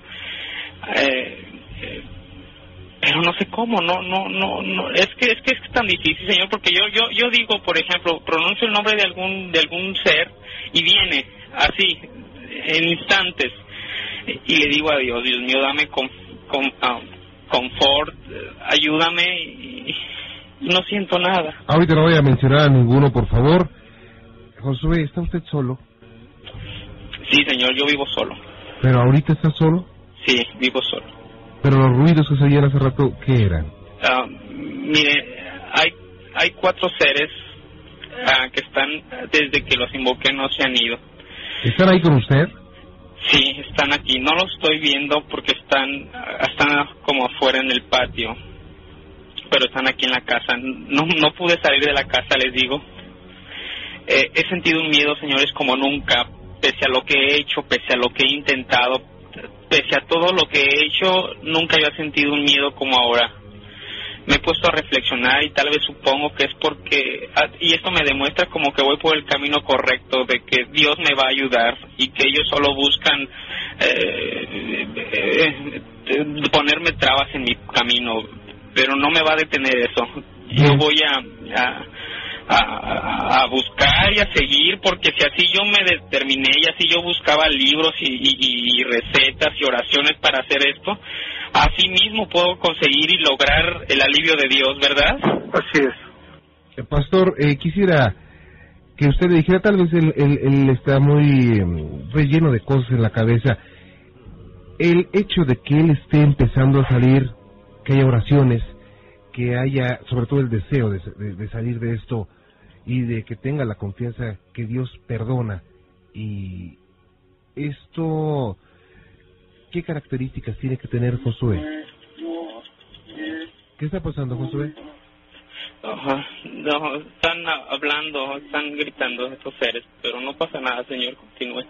pero no sé cómo, no, es que es tan difícil, Señor, porque yo digo, por ejemplo, pronuncio el nombre de algún ser y viene así en instantes, y le digo a Dios, Dios mío, dame confort, ayúdame, y no siento nada. Ahorita no voy a mencionar a ninguno, por favor. Josué, ¿está usted solo? Sí, Señor, yo vivo solo. ¿Pero ahorita está solo? Sí, vivo solo. ¿Pero los ruidos que se oían hace rato, qué eran? Mire, hay 4 seres que están, desde que los invoqué, no se han ido. ¿Están ahí con usted? Sí, están aquí. No los estoy viendo porque están como afuera en el patio, pero están aquí en la casa. No pude salir de la casa, les digo. He sentido un miedo, señores, como nunca, pese a lo que he hecho, pese a lo que he intentado, pese a todo lo que he hecho, nunca había sentido un miedo como ahora. Me he puesto a reflexionar y tal vez supongo que es porque, y esto me demuestra como que voy por el camino correcto, de que Dios me va a ayudar y que ellos solo buscan ponerme trabas en mi camino, pero no me va a detener eso. Yo voy a a buscar y a seguir, porque si así yo me determiné y así yo buscaba libros y recetas y oraciones para hacer esto, así mismo puedo conseguir y lograr el alivio de Dios, ¿verdad? Así es. Pastor, quisiera que usted le dijera, tal vez él está muy relleno de cosas en la cabeza, el hecho de que él esté empezando a salir, que haya oraciones, que haya sobre todo el deseo de salir de esto y de que tenga la confianza que Dios perdona, y esto, ¿qué características tiene que tener Josué? ¿Qué está pasando, Josué? No, están hablando, están gritando estos seres, pero no pasa nada, señor, continúe.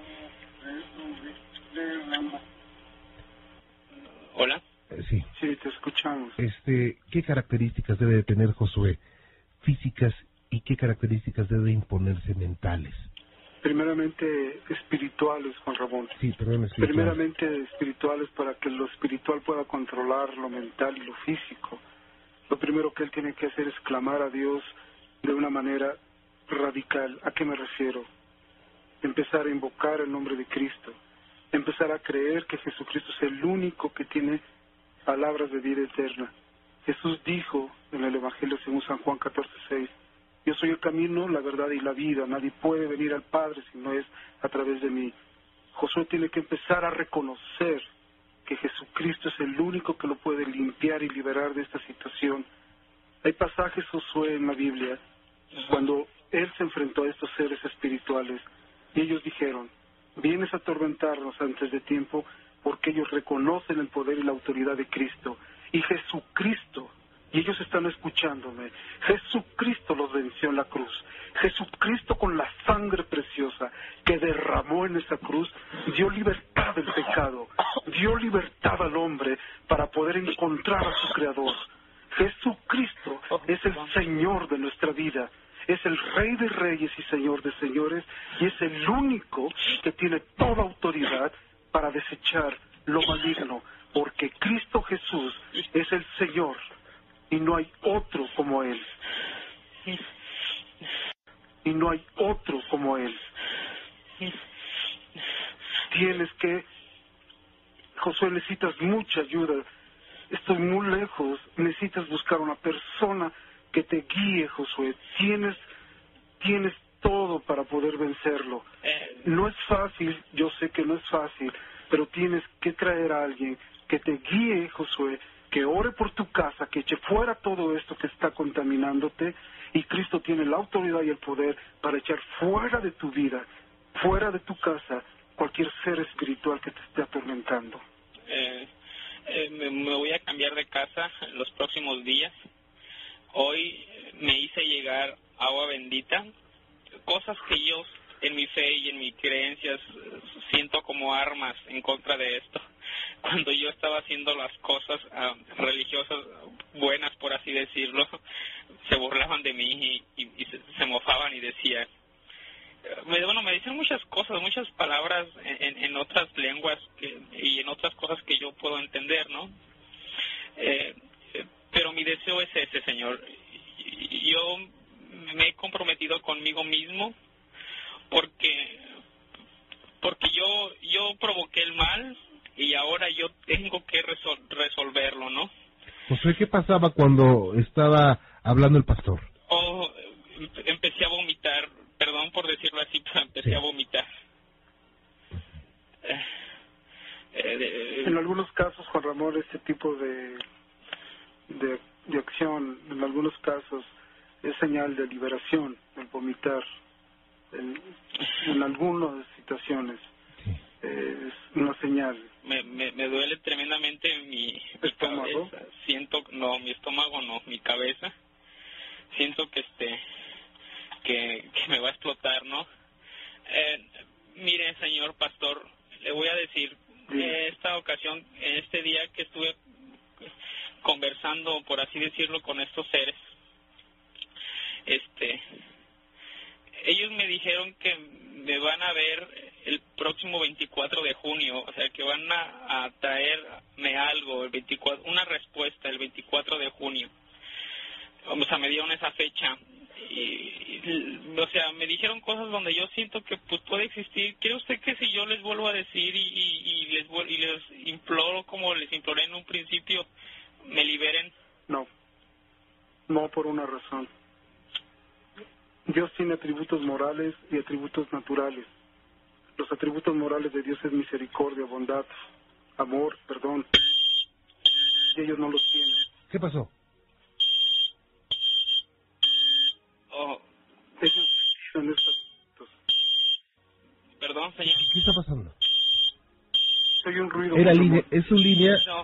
¿Hola? Sí. Sí, te escuchamos. ¿Qué características debe de tener Josué físicas y qué características debe imponerse mentales? Primeramente espirituales, Juan Ramón. Sí, perdón, espiritual. Primeramente espirituales, para que lo espiritual pueda controlar lo mental y lo físico. Lo primero que él tiene que hacer es clamar a Dios de una manera radical. ¿A qué me refiero? Empezar a invocar el nombre de Cristo. Empezar a creer que Jesucristo es el único que tiene palabras de vida eterna. Jesús dijo en el Evangelio según San Juan 14:6, yo soy el camino, la verdad y la vida. Nadie puede venir al Padre si no es a través de mí. Josué tiene que empezar a reconocer que Jesucristo es el único que lo puede limpiar y liberar de esta situación. Hay pasajes, Josué, en la Biblia, cuando él se enfrentó a estos seres espirituales, y ellos dijeron, vienes a atormentarnos antes de tiempo, porque ellos reconocen el poder y la autoridad de Cristo. Y Jesucristo, y ellos están escuchándome, Jesucristo los venció en la cruz. Jesucristo, con la sangre preciosa que derramó en esa cruz, dio libertad del pecado, dio libertad al hombre para poder encontrar a su Creador. Jesucristo es el Señor de nuestra vida, es el Rey de Reyes y Señor de Señores, y es el único que tiene toda autoridad para desechar lo maligno, porque Cristo Jesús es el Señor y no hay otro como Él. Y no hay otro como Él. Tienes que, Josué, necesitas mucha ayuda. Estoy muy lejos, necesitas buscar una persona que te guíe, Josué. Tienes todo para poder vencerlo. No es fácil, yo sé que no es fácil, pero tienes que traer a alguien que te guíe, Josué, que ore por tu casa, que eche fuera todo esto que está contaminándote, y Cristo tiene la autoridad y el poder para echar fuera de tu vida, fuera de tu casa, cualquier ser espiritual que te esté atormentando. Me voy a cambiar de casa en los próximos días. Hoy me hice llegar agua bendita, cosas que yo en mi fe y en mis creencias siento como armas en contra de esto. Cuando yo estaba haciendo las cosas religiosas buenas, por así decirlo, se burlaban de mí y se mofaban y decían, me dicen muchas cosas, muchas palabras en otras lenguas y en otras cosas que yo puedo entender, ¿no? Pero mi deseo es ese, Señor. Yo me he comprometido conmigo mismo porque yo provoqué el mal y ahora yo tengo que resolverlo, ¿no? José, ¿qué pasaba cuando estaba hablando el pastor? Empecé a vomitar, perdón por decirlo así, pero empecé a vomitar. En algunos casos, Juan Ramón, este tipo de acción, en algunos casos, es señal de liberación, el vomitar. En algunas situaciones es una señal. Me duele tremendamente mi estómago. Cabeza. Siento, no, mi estómago no, mi cabeza. Siento que me va a explotar, ¿no? Mire, señor pastor, le voy a decir, esta ocasión, en este día que estuve conversando, por así decirlo, con estos seres, ellos me dijeron que me van a ver el próximo 24 de junio, o sea, que van a traerme algo, el 24, una respuesta el 24 de junio. O sea, me dieron esa fecha o sea, me dijeron cosas donde yo siento que pues puede existir. ¿Cree usted que si yo les vuelvo a decir y les imploro como les imploré en un principio, me liberen? No, no por una razón. Dios tiene atributos morales y atributos naturales. Los atributos morales de Dios es misericordia, bondad, amor, perdón. Y ellos no los tienen. ¿Qué pasó? Oh, Ellos son estos. perdón, señor. ¿Qué está pasando? Soy un ruido. Era línea, es su línea. No,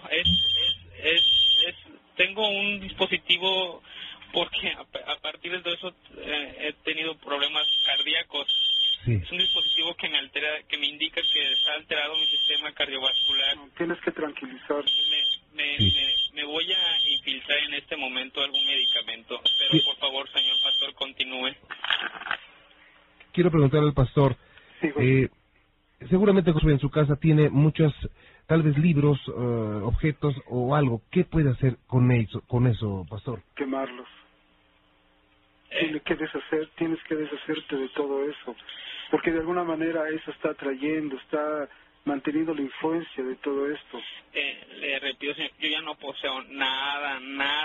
tengo un dispositivo porque a partir de eso he tenido problemas cardíacos. Sí. Es un dispositivo que me altera, que me indica que está alterado mi sistema cardiovascular. No, tienes que tranquilizarte. Me voy a infiltrar en este momento algún medicamento, pero Sí. por favor, señor pastor, continúe. Quiero preguntarle al pastor. Sí, José. Seguramente Josué en su casa tiene muchos, tal vez libros, objetos o algo. ¿Qué puede hacer con eso, pastor? Quemarlos. Tienes que deshacerte de todo eso, porque de alguna manera eso está atrayendo, está manteniendo la influencia de todo esto. Le repito, señor, yo ya no poseo nada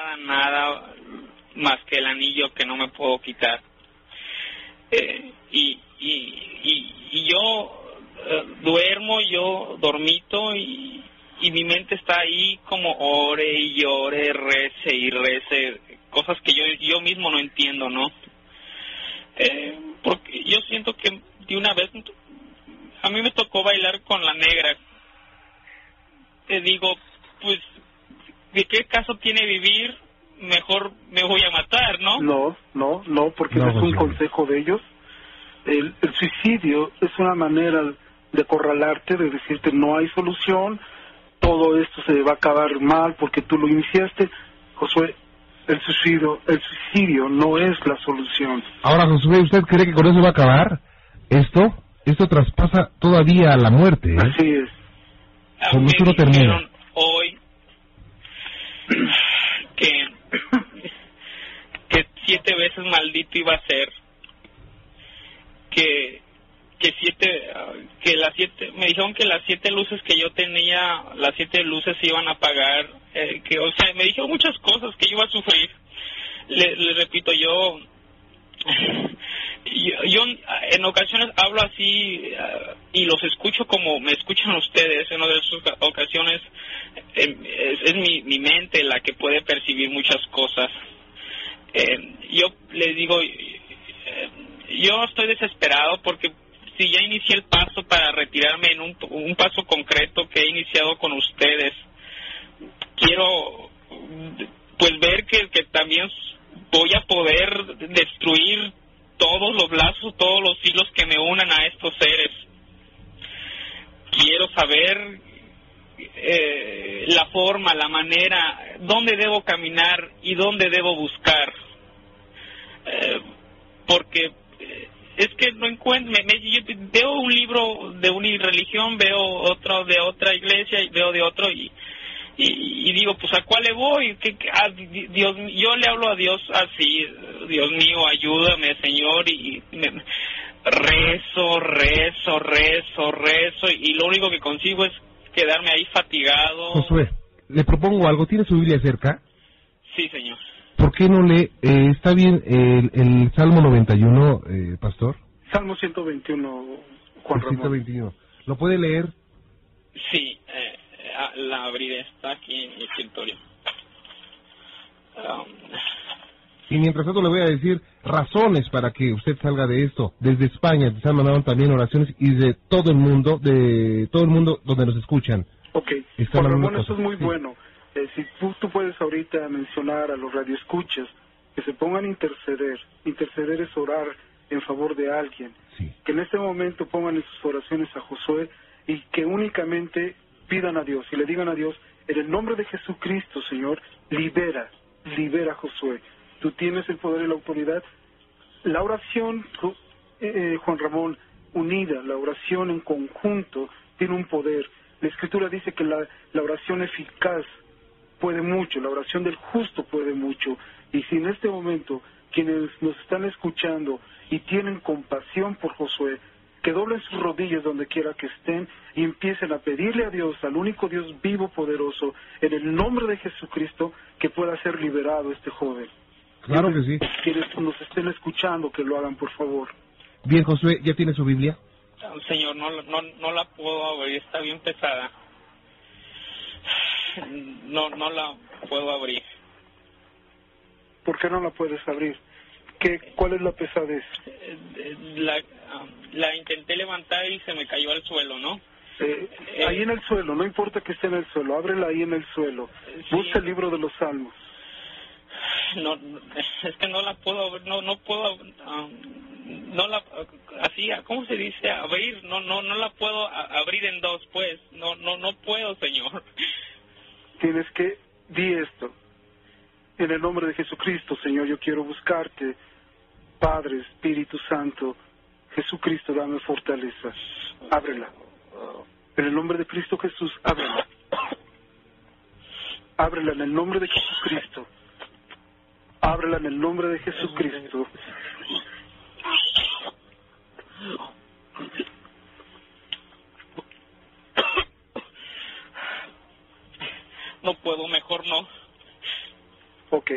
más que el anillo que no me puedo quitar. Y yo duermo, yo dormito y mi mente está ahí como ore y llore, rece y rece, cosas que yo mismo no entiendo, ¿no? Porque yo siento que de una vez a mí me tocó bailar con la negra. Te digo, pues, ¿de qué caso tiene vivir? Mejor me voy a matar, ¿no? No, porque No, no es un José. consejo de ellos. El suicidio es una manera de acorralarte, de decirte no hay solución, todo esto se va a acabar mal porque tú lo iniciaste. Josué, el suicidio no es la solución. Ahora, Josué, ¿usted cree que con eso va a acabar esto traspasa todavía a la muerte, ¿eh? Así es. Como Me eso no termina. dijeron hoy que 7 veces maldito iba a ser, me dijeron que las 7 luces que yo tenía, las 7 luces se iban a apagar, o sea, me dijeron muchas cosas que yo iba a sufrir. Le repito, yo en ocasiones hablo así y los escucho como me escuchan ustedes. En otras ocasiones es mi mente la que puede percibir muchas cosas. Yo les digo, yo estoy desesperado porque si ya inicié el paso para retirarme en un paso concreto que he iniciado con ustedes, quiero pues ver que también voy a poder destruir todos los lazos, todos los hilos que me unan a estos seres. Quiero saber la forma, la manera, dónde debo caminar y dónde debo buscar. Porque es que no encuentro, yo veo un libro de una religión, veo otro de otra iglesia, y veo de otro y digo, pues ¿a cuál le voy? Dios, yo le hablo a Dios así: Dios mío, ayúdame, Señor, y rezo, y lo único que consigo es quedarme ahí fatigado. Josué, le propongo algo. ¿Tiene su Biblia cerca? Sí, señor. ¿Por qué no lee? ¿Está bien el Salmo 91, pastor? Salmo 121, Juan El Ramón. 121. ¿Lo puede leer? Sí, la abriré, está aquí en mi escritorio. Y mientras tanto le voy a decir razones para que usted salga de esto. Desde España se han mandado también oraciones y de todo el mundo donde nos escuchan. Ok, Están Juan hablando Ramón, eso cosas. es muy Sí. bueno. Si tú puedes ahorita mencionar a los radioescuchas que se pongan a interceder. Interceder es orar en favor de alguien. Sí. Que en este momento pongan en sus oraciones a Josué y que únicamente pidan a Dios y le digan a Dios: en el nombre de Jesucristo, Señor, libera a Josué. Tú tienes el poder y la autoridad. La oración, Juan Ramón, unida, la oración en conjunto tiene un poder. La Escritura dice que la oración eficaz puede mucho, la oración del justo puede mucho. Y si en este momento quienes nos están escuchando y tienen compasión por Josué, que doblen sus rodillas donde quiera que estén y empiecen a pedirle a Dios, al único Dios vivo, poderoso, en el nombre de Jesucristo, que pueda ser liberado este joven. Claro que sí. Quienes nos estén escuchando, que lo hagan, por favor. Bien, Josué, ¿ya tiene su Biblia? Señor, no la puedo abrir, está bien pesada. No la puedo abrir. ¿Por qué no la puedes abrir? ¿Cuál es la pesadez? La intenté levantar y se me cayó al suelo, ¿no? Ahí en el suelo, no importa que esté en el suelo, ábrela ahí en el suelo. Sí. Busca el libro de los Salmos. No, es que no la puedo abrir, no puedo, no la, así, ¿cómo se dice? Abrir, no la puedo abrir en dos, pues, no puedo, Señor. Tienes que, di esto. En el nombre de Jesucristo, Señor, yo quiero buscarte. Padre, Espíritu Santo, Jesucristo, dame fortaleza. Ábrela. En el nombre de Cristo Jesús, ábrela. Ábrela en el nombre de Jesucristo. Ábrela en el nombre de Jesucristo. No puedo, mejor no. Ok.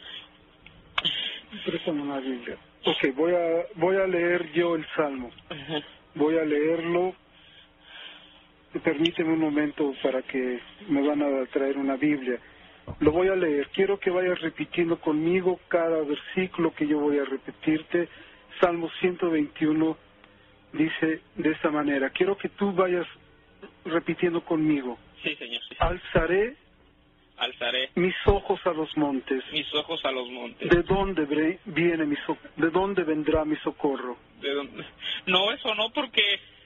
Préstame una Biblia. Ok, voy a leer yo el Salmo. Voy a leerlo. Permíteme un momento para que me van a traer una Biblia. Lo voy a leer. Quiero que vayas repitiendo conmigo cada versículo que yo voy a repetirte. Salmo 121 dice de esta manera. Quiero que tú vayas repitiendo conmigo. Sí, Señor. Sí. Alzaré mis ojos a los montes. Mis ojos a los montes. ¿De dónde de dónde vendrá mi socorro? ¿De dónde? No, eso no, porque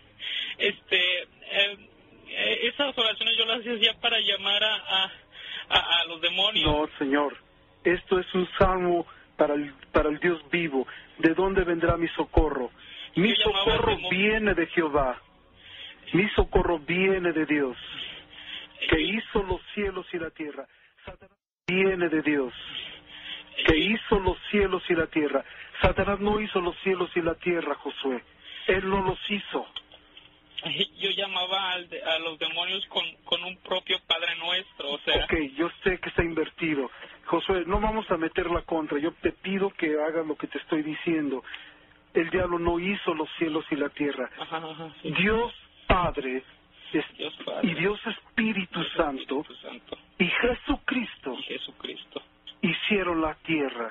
esas oraciones yo las hacía para llamar a los demonios. No, Señor. Esto es un salmo para el Dios vivo. ¿De dónde vendrá mi socorro? Mi socorro viene de Jehová. Mi socorro viene de Dios, que hizo los cielos y la tierra. Satanás viene de Dios, que hizo los cielos y la tierra. Satanás no hizo los cielos y la tierra, Josué. Él no los hizo. Yo llamaba a los demonios con un propio Padre Nuestro, o sea... Ok, yo sé que está invertido. Josué, no vamos a meter la contra. Yo te pido que hagas lo que te estoy diciendo. El diablo no hizo los cielos y la tierra. Ajá, sí. Dios Padre y Dios Espíritu Santo y Jesucristo hicieron la tierra.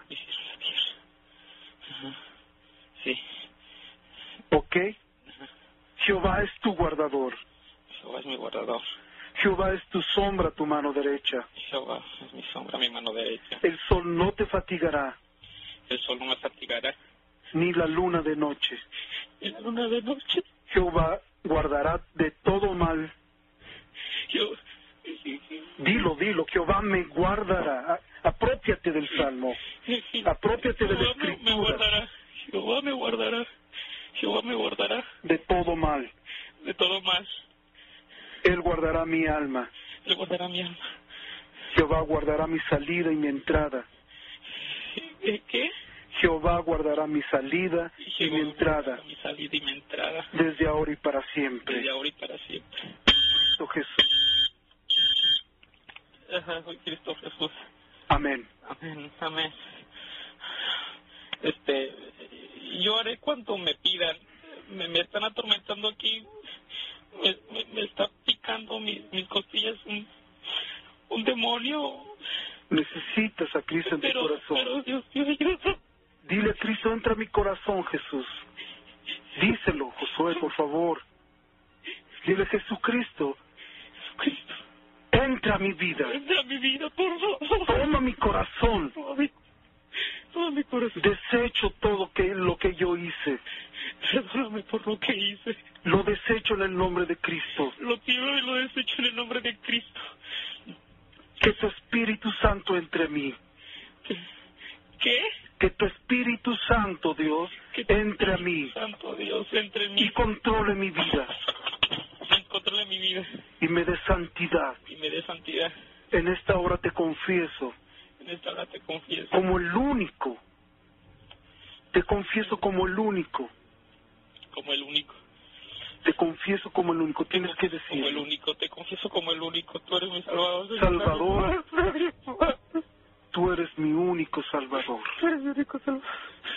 Ajá. Sí. ¿Ok? Jehová es tu guardador. Jehová es mi guardador. Jehová es tu sombra, tu mano derecha. Jehová es mi sombra, mi mano derecha. El sol no te fatigará. El sol no me fatigará. Ni la luna de noche. Ni la luna de noche. Jehová guardará de todo mal. Dilo, Jehová me guardará. Apropiate del Salmo. Apropiate de la Escritura. Jehová me guardará. Jehová me guardará. De todo mal. De todo mal. Él guardará mi alma. Él guardará mi alma. Jehová guardará mi salida y mi entrada. ¿Qué? Jehová guardará mi salida y mi entrada. Mi salida y mi entrada. Desde ahora y para siempre. Desde ahora y para siempre. Cristo Jesús. Ajá, Cristo Jesús. Amén. Amén, amén. Yo haré cuanto me pidan. Me están atormentando aquí. Me está picando mis costillas un demonio. Necesitas a Cristo en tu corazón. Pero Dios mío. Dile a Cristo, entra a mi corazón, Jesús. Díselo, Josué, por favor. Dile, Jesucristo, entra a mi vida. Entra a mi vida, por favor. Toma mi corazón. Toma mi corazón. Desecho todo lo que yo hice. Perdóname por lo que hice. Lo desecho en el nombre de Cristo. Lo pido y lo desecho en el nombre de Cristo. Que tu Espíritu Santo entre mí. ¿Qué? Que tu Espíritu Santo, Dios, entre a mí. Santo Dios, entre mí. Y controle mi vida. Controle mi vida. Y me dé santidad. Y me dé santidad. En esta hora te confieso. En esta hora te confieso. Como el único Te confieso como el único. Como el único. Te confieso como el único. Tienes que Como el decir. único, te confieso como el único. Tú eres mi Salvador. Salvador. Tú eres mi único Salvador. Tú eres mi único Salvador.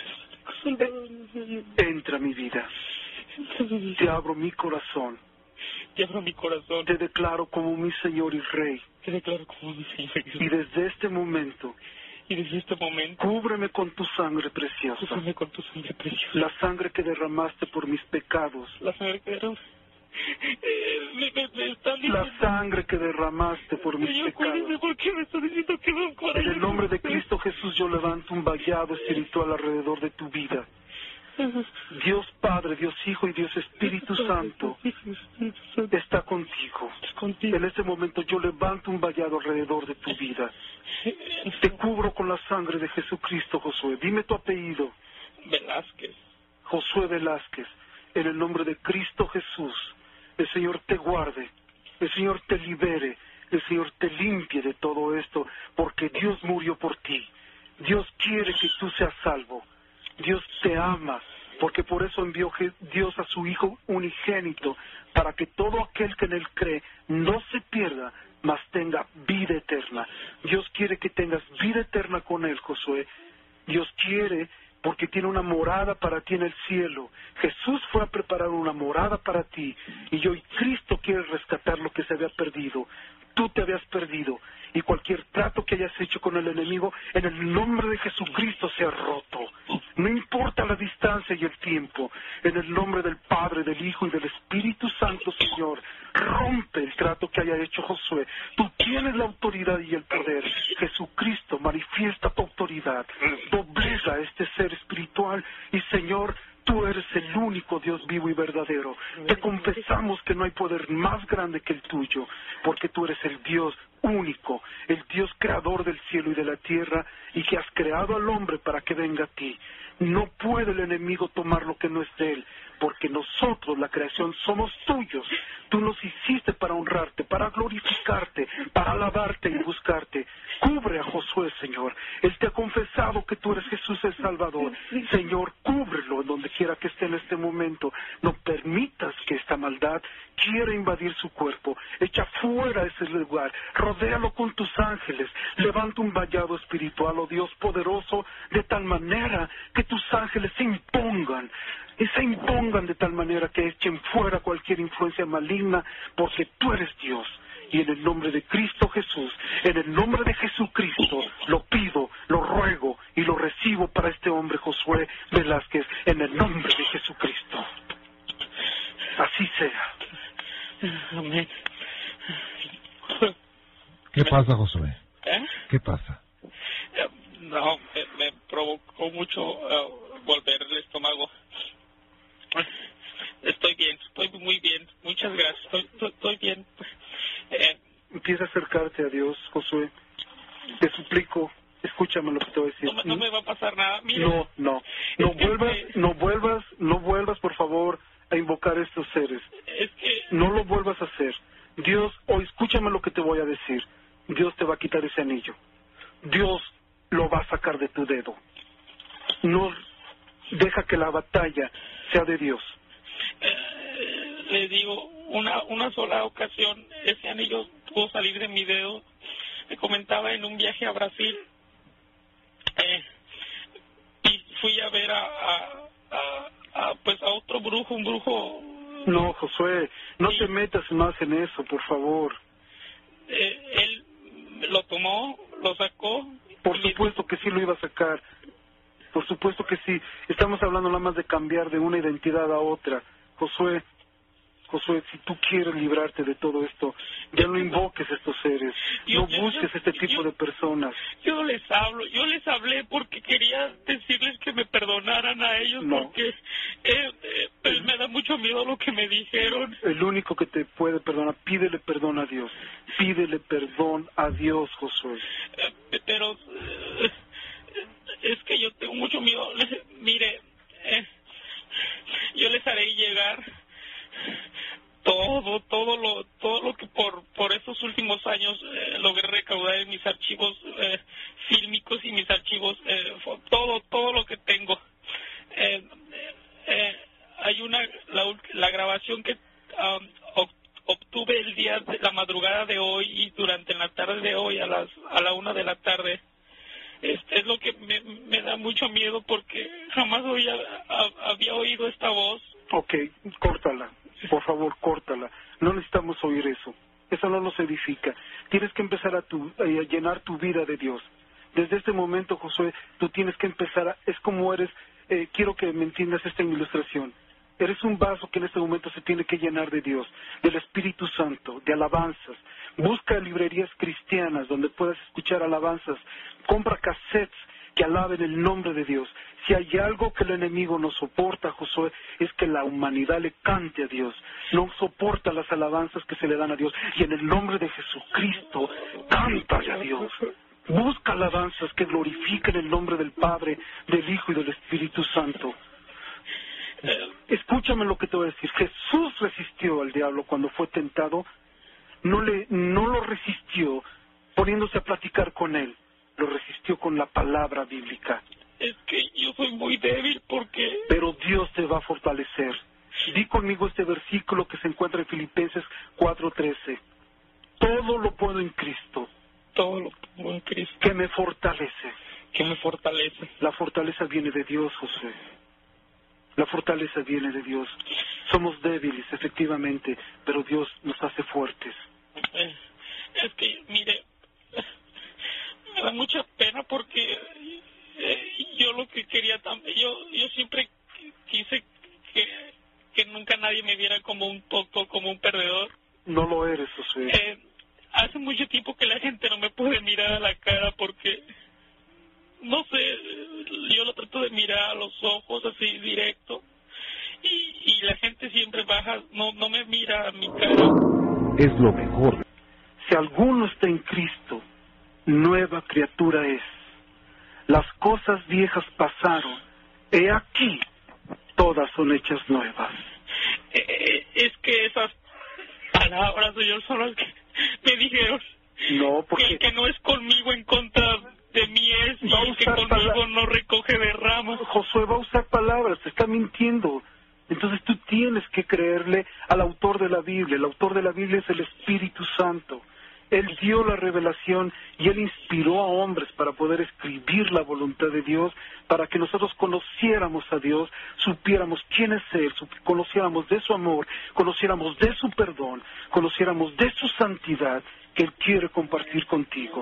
Entra a mi vida. Te abro mi corazón. Te abro mi corazón. Te declaro como mi Señor y Rey. Te declaro como mi Señor. Y desde este momento, cúbreme con tu sangre preciosa. Cúbreme con tu sangre preciosa. La sangre que derramaste por mis pecados. La sangre que derramaste. Me están diciendo... La sangre que derramaste por mis Señor, pecados. cuídese, ¿por qué me está diciendo que van para En el nombre de Cristo Jesús yo levanto un vallado espiritual alrededor de tu vida. Dios Padre, Dios Hijo y Dios Espíritu Santo está contigo. En este momento yo levanto un vallado alrededor de tu vida. Te cubro con la sangre de Jesucristo, Josué. Dime tu apellido. Velázquez. Josué Velázquez. En el nombre de Cristo Jesús, el Señor te guarde, el Señor te libere, el Señor te limpie de todo esto, porque Dios murió por ti. Dios quiere que tú seas salvo. Dios te ama, porque por eso envió Dios a su Hijo unigénito, para que todo aquel que en Él cree no se pierda, mas tenga vida eterna. Dios quiere que tengas vida eterna con Él, Josué. Dios quiere, porque tiene una morada para ti en el cielo. Jesús fue a preparar una morada para ti, y hoy Cristo quiere rescatar lo que se había perdido. Tú te habías perdido, y cualquier trato que hayas hecho con el enemigo, en el nombre de Jesucristo se ha roto. No importa la distancia y el tiempo, en el nombre del Padre, del Hijo y del Espíritu Santo, Señor, rompe el trato que haya hecho Josué. Tú tienes la autoridad y el poder. Jesucristo, manifiesta tu autoridad. Doblega a este ser espiritual y, Señor, tú eres el único Dios vivo y verdadero. Te confesamos que no hay poder más grande que el tuyo, porque tú eres el Dios único, el Dios creador del cielo y de la tierra, y que has creado al hombre para que venga a ti. No puede el enemigo tomar lo que no es de él, porque nosotros, la creación, somos tuyos. Tú nos hiciste para honrarte, para glorificarte, para alabarte y buscarte. Cubre a Josué, Señor. Él te ha confesado que tú eres Jesús el Salvador. Señor, cúbrelo en donde quiera que esté en este momento. No permitas que esta maldad quiera invadir su cuerpo. Echa fuera ese lugar. Rodéalo con tus ángeles. Levanta un vallado espiritual, oh Dios poderoso, de tal manera que tus ángeles se impongan de tal manera que echen fuera cualquier influencia maligna, porque tú eres Dios. Y en el nombre de Cristo Jesús, en el nombre de Jesucristo, lo pido, lo ruego y lo recibo para este hombre Josué Velázquez, en el nombre de Jesucristo. Así sea. Amén. ¿Qué pasa, Josué? ¿Qué pasa? No, me provocó mucho volver el estómago. Estoy bien, estoy muy bien. Muchas gracias, estoy bien. Empieza a acercarte a Dios, Josué. Te suplico, escúchame lo que te voy a decir. No me va a pasar nada. Mire, No vuelvas, por favor, a invocar a estos seres. Es que... No lo vuelvas a hacer. Dios, o escúchame lo que te voy a decir. Dios te va a quitar ese anillo. Dios lo va a sacar de tu dedo. No deja que la batalla sea de Dios. Le digo, una sola ocasión ese anillo pudo salir de mi dedo. Me comentaba en un viaje a Brasil, y fui a ver a otro brujo, un brujo. No, Josué, no te metas más en eso, por favor. Él lo tomó, lo sacó. Por supuesto que sí lo iba a sacar. Por supuesto que sí. Estamos hablando nada más de cambiar de una identidad a otra. Josué, si tú quieres librarte de todo esto, ya no invoques a estos seres. No busques este tipo de personas. Yo les hablé porque quería decirles que me perdonaran a ellos, no. Porque pues me da mucho miedo lo que me dijeron. El único que te puede perdonar, pídele perdón a Dios. Pídele perdón a Dios, Josué. Pero es que yo tengo mucho miedo. Mire, yo les haré llegar todo lo que por estos últimos años logré recaudar en mis archivos fílmicos y mis archivos, todo lo que tengo. la grabación que obtuve el día de la madrugada de hoy y durante la tarde de hoy a la 1 de la tarde, es lo que me da mucho miedo, porque jamás había oído esta voz. Ok, córtala, por favor, córtala. No necesitamos oír eso. Eso no nos edifica. Tienes que empezar a llenar tu vida de Dios. Desde este momento, Josué, tú tienes que empezar es como eres. Quiero que me entiendas esta ilustración. Eres un vaso que en este momento se tiene que llenar de Dios, del Espíritu Santo, de alabanzas. Busca librerías cristianas donde puedas escuchar alabanzas. Compra cassettes que alaben el nombre de Dios. Si hay algo que el enemigo no soporta, Josué, es que la humanidad le cante a Dios. No soporta las alabanzas que se le dan a Dios. Y en el nombre de Jesucristo, cántale a Dios. Busca alabanzas que glorifiquen el nombre del Padre, del Hijo y del Espíritu Santo. Escúchame lo que te voy a decir. Jesús resistió al diablo cuando fue tentado. No lo resistió poniéndose a platicar con él. Lo resistió con la palabra bíblica. Es que yo soy muy débil porque... Pero Dios te va a fortalecer. Di conmigo este versículo que se encuentra en Filipenses 4:13. Todo lo puedo en Cristo. Todo lo puedo en Cristo. Que me fortalece. Que me fortalece. La fortaleza viene de Dios, José. La fortaleza viene de Dios. Somos débiles, efectivamente, pero Dios nos hace fuertes. Es que, mire, me da mucha pena porque yo lo que quería también, yo siempre quise que nunca nadie me viera como un tonto, como un perdedor. No lo eres, José. Hace mucho tiempo que la gente no me puede mirar a la cara porque, no sé, yo lo trato de mirar a los ojos así directo y la gente siempre baja, no me mira a mi cara. Es lo mejor. Si alguno está en Cristo, nueva criatura es. Las cosas viejas pasaron, he aquí, todas son hechas nuevas. Es que esas palabras, Señor, son las que me dijeron. No, porque... Que el que no es conmigo en contra de mí es, y el que conmigo no recoge de ramas. Josué va a usar palabras, te está mintiendo. Entonces tú tienes que creerle al autor de la Biblia. El autor de la Biblia es el Espíritu Santo. Él dio la revelación y Él inspiró a hombres para poder escribir la voluntad de Dios, para que nosotros conociéramos a Dios, supiéramos quién es Él, conociéramos de su amor, conociéramos de su perdón, conociéramos de su santidad que Él quiere compartir contigo.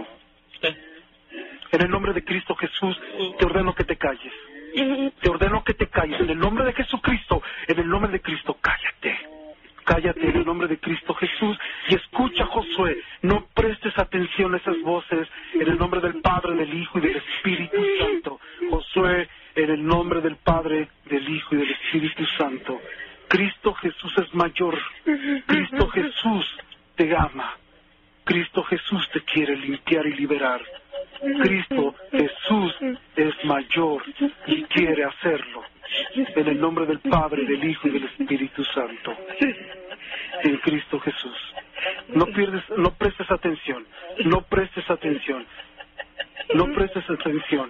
En el nombre de Cristo Jesús, te ordeno que te calles. Te ordeno que te calles. En el nombre de Jesucristo, en el nombre de Cristo, cállate. Cállate en el nombre de Cristo Jesús y escucha, Josué. No prestes atención a esas voces. En el nombre del Padre, del Hijo y del Espíritu Santo. Josué, en el nombre del Padre, del Hijo y del Espíritu Santo. Cristo Jesús es mayor. Cristo Jesús te ama. Cristo Jesús te quiere limpiar y liberar. Cristo Jesús es mayor y quiere hacerlo. En el nombre del Padre, del Hijo y del Espíritu Santo. En Cristo Jesús. No prestes atención. No prestes atención. No prestes atención.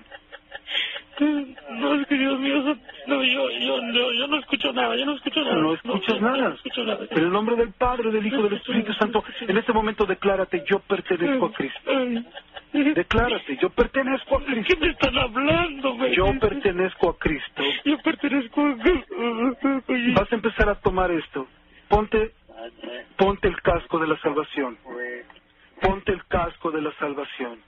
No, es que Dios mío, no, yo no escucho nada, yo no escucho nada. No escuchas nada. No escucho nada. En el nombre del Padre, del Hijo y del Espíritu Santo, en este momento declárate, yo pertenezco a Cristo. Declárate, yo pertenezco a Cristo. ¿Qué me están hablando? Yo pertenezco a Cristo. Yo pertenezco a Cristo. Vas a empezar a tomar esto. Ponte el casco de la salvación. Ponte el casco de la salvación.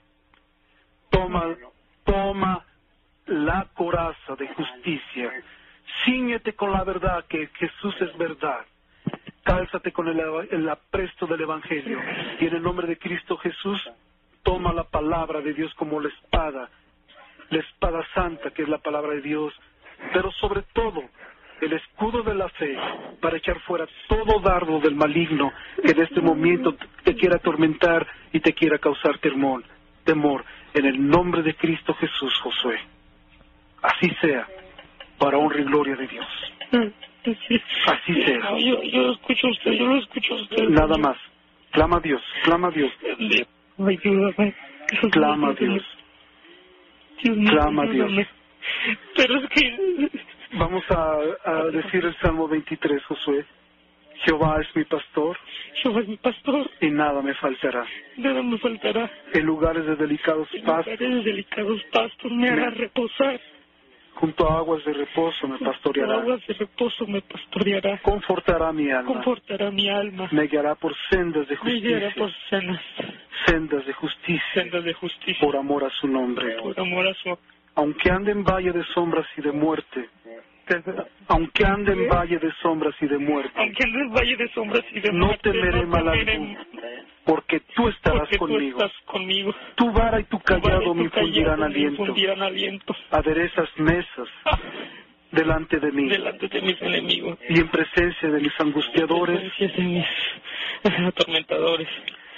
Toma la coraza de justicia. Cíñete con la verdad que Jesús es verdad. Cálzate con el apresto del Evangelio. Y en el nombre de Cristo Jesús, toma la palabra de Dios como la espada santa que es la palabra de Dios, pero sobre todo el escudo de la fe para echar fuera todo dardo del maligno que en este momento te quiera atormentar y te quiera causar temor. En el nombre de Cristo Jesús, Josué. Así sea, para honra y gloria de Dios. Así sea. Yo lo escucho a usted, yo lo escucho a usted. Nada más. Clama a Dios, clama a Dios. Ayúdame. Clama a Dios. Clama a Dios. Pero es que Vamos a decir el Salmo 23, Josué. Jehová es mi pastor. Jehová es mi pastor. Y nada me faltará. Nada me faltará. En lugares de delicados pastos. En lugares de delicados pastos me hará reposar. Junto a aguas de reposo me pastoreará. Junto a aguas de reposo me pastoreará. Confortará mi alma. Confortará mi alma. Me guiará por sendas de justicia. Me guiará por sendas de justicia. Sendas de justicia. Por amor a su nombre. Por amor a su. Aunque ande en valle de sombras y de muerte. Aunque ande en valle de sombras y de muerte. Aunque ande en valle de sombras y de no muerte. Temeré mal alguno. Porque tú estarás conmigo. Tu vara y tu callado me infundirán aliento. Aderezas mesas delante de mí. Delante de mis enemigos. Y en presencia de mis angustiadores. En presencia de mis atormentadores.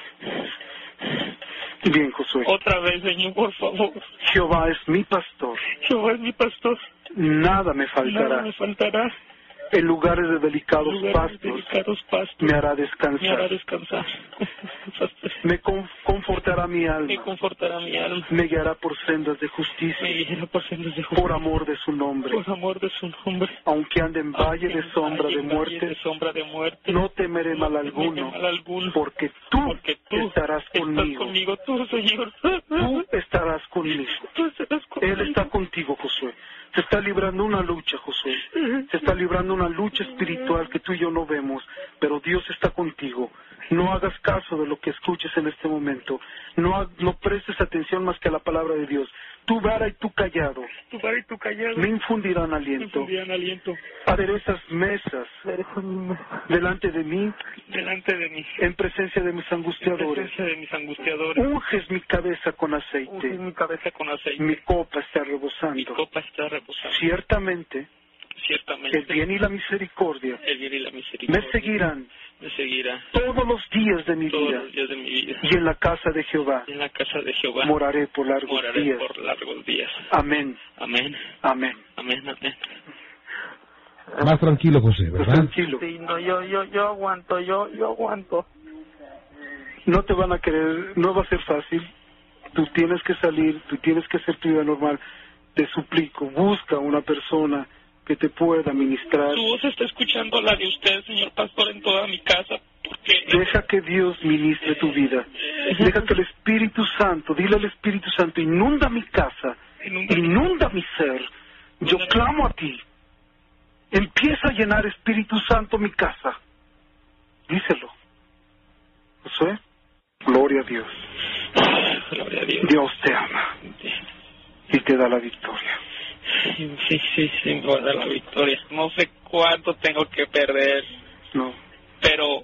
Bien, Josué. Otra vez, Señor, por favor. Jehová es mi pastor. Jehová es mi pastor. Nada me faltará. Nada me faltará. En lugares de delicados pastos me hará descansar. Me hará descansar. Me confortará mi alma. Me confortará mi alma. Me guiará por sendas de justicia. Me guiará por sendas de justicia. Por amor de su nombre. Por amor de su nombre. Aunque ande en valle de sombra de muerte, no temeré mal alguno. Porque tú estarás conmigo. Tú, Señor. Tú estarás conmigo. Él está contigo, Josué. Se está librando una lucha, Josué. Se está librando una lucha espiritual que tú y yo no vemos, pero Dios está contigo. No hagas caso de lo que escuches en este momento. No prestes atención más que a la palabra de Dios. Tu vara y tu callado me infundirán aliento. Aderezas mesas delante de mí. En presencia de mis angustiadores. Unges mi cabeza con aceite. Mi copa está rebosando. Ciertamente, el bien y la misericordia me seguirán todos los días de mi vida. Y en la casa de Jehová moraré por largos días. Amén. Más tranquilo, José, ¿verdad? Tranquilo. Sí, no, yo aguanto. No te van a querer, no va a ser fácil. Tú tienes que salir, tú tienes que hacer tu vida normal. Te suplico, busca una persona que te pueda ministrar. Su voz está escuchando la de usted, señor pastor, en toda mi casa. Porque deja que Dios ministre tu vida. Deja que el Espíritu Santo, dile al Espíritu Santo, inunda mi casa, inunda mi ser. Yo clamo a ti. Empieza a llenar, Espíritu Santo, mi casa. Díselo. Josué, gloria a Dios. Gloria a Dios. Dios te ama y te da la victoria. Sí, me va a dar la victoria. No sé cuánto tengo que perder. No. Pero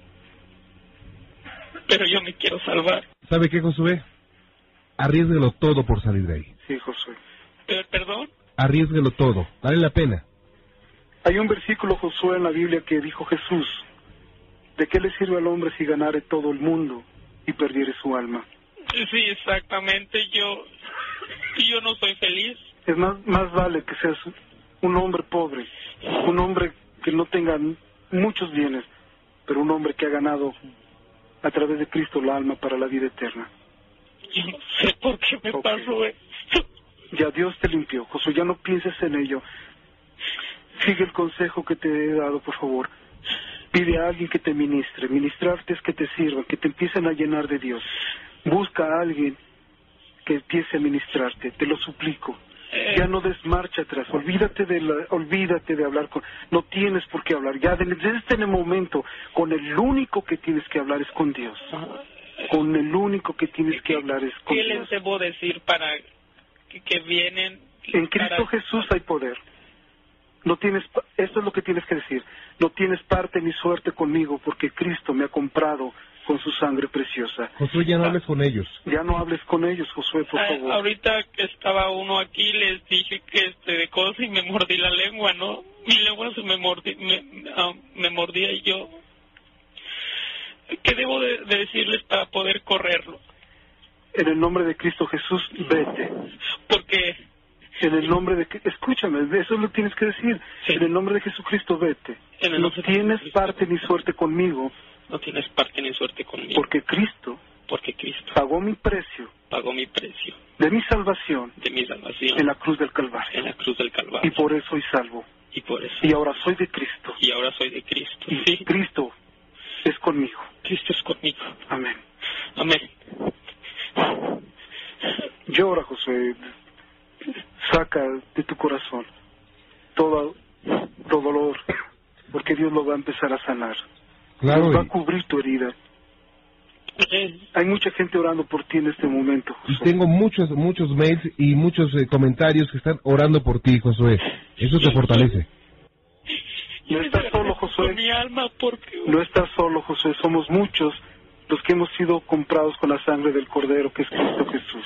yo me quiero salvar. ¿Sabe qué, Josué? Arriésguelo todo por salir de ahí. Sí, Josué. ¿Perdón? Arriésguelo todo. Vale la pena. Hay un versículo, Josué, en la Biblia que dijo Jesús: ¿de qué le sirve al hombre si ganare todo el mundo y perdiere su alma? Sí, exactamente. Yo no soy feliz. Es más vale que seas un hombre pobre, un hombre que no tenga muchos bienes, pero un hombre que ha ganado a través de Cristo la alma para la vida eterna. Yo no sé por qué me pasó esto. Ya Dios te limpió, Josué, ya no pienses en ello. Sigue el consejo que te he dado, por favor. Pide a alguien que te ministre. Ministrarte es que te sirva, que te empiecen a llenar de Dios. Busca a alguien que empiece a ministrarte, te lo suplico. Ya no des marcha atrás, olvídate de hablar con... No tienes por qué hablar, ya desde este momento, con el único que tienes que hablar es con Dios. Con el único que tienes que hablar es con Dios. ¿Qué les debo decir para que vienen? En Cristo Jesús hay poder. Esto es lo que tienes que decir. No tienes parte ni suerte conmigo porque Cristo me ha comprado con su sangre preciosa. Josué, ya no hables con ellos. Ya no hables con ellos, Josué, por favor. Ahorita que estaba uno aquí, les dije que de cosas y me mordí la lengua, ¿no? Mi lengua se me mordía y yo... ¿Qué debo de decirles para poder correrlo? En el nombre de Cristo Jesús, vete. Porque... En el nombre de... Escúchame, eso lo tienes que decir. Sí. En el nombre de Jesucristo, vete. No tienes parte ni suerte conmigo. No tienes parte ni suerte conmigo. Porque Cristo pagó mi precio. De mi salvación. En la cruz del Calvario. Y por eso soy salvo. por eso. Y ahora soy de Cristo. Y ahora soy de Cristo. Y Sí. Cristo es conmigo. Cristo es conmigo. Amén. Amén. Llora, Josué. Saca de tu corazón todo dolor, porque Dios lo va a empezar a sanar. Claro, Dios va a cubrir tu herida. Hay mucha gente orando por ti en este momento, y Josué. tengo muchos mails y muchos comentarios que están orando por ti, Josué. Eso te fortalece. No estás solo, Josué. Con mi alma, porque... No estás solo, Josué. Somos muchos los que hemos sido comprados con la sangre del Cordero, que es Cristo Jesús.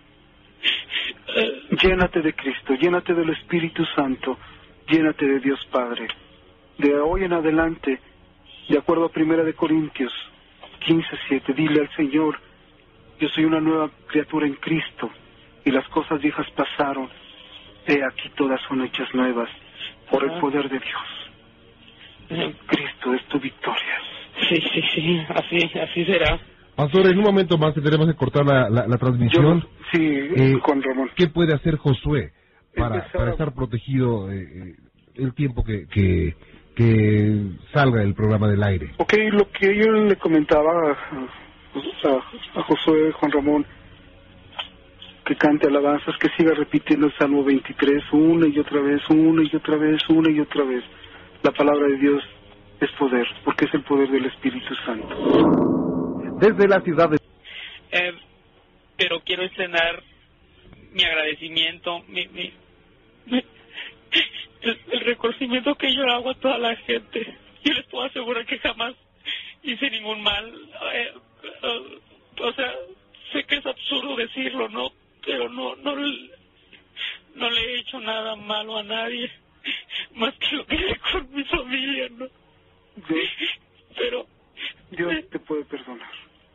Llénate de Cristo, llénate del Espíritu Santo, llénate de Dios Padre. De hoy en adelante, de acuerdo a 1 de Corintios 15:7, dile al Señor: yo soy una nueva criatura en Cristo, y las cosas viejas pasaron, he aquí todas son hechas nuevas, por el poder de Dios. Cristo es tu victoria. Sí, así será. Pastor, en un momento más que tenemos que cortar la transmisión. Juan Ramón. ¿Qué puede hacer Josué para estar protegido el tiempo que salga el programa del aire? Ok, lo que yo le comentaba a Josué, Juan Ramón, que cante alabanzas, que siga repitiendo el Salmo 23 una y otra vez, una y otra vez, una y otra vez. La palabra de Dios es poder, porque es el poder del Espíritu Santo. Desde la ciudad de... Pero quiero estrenar mi agradecimiento, el reconocimiento que yo hago a toda la gente. Yo les puedo asegurar que jamás hice ningún mal. O sea, sé que es absurdo decirlo, ¿no? Pero no le he hecho nada malo a nadie, más que lo que hice con mi familia, ¿no? Pero Dios te puede perdonar.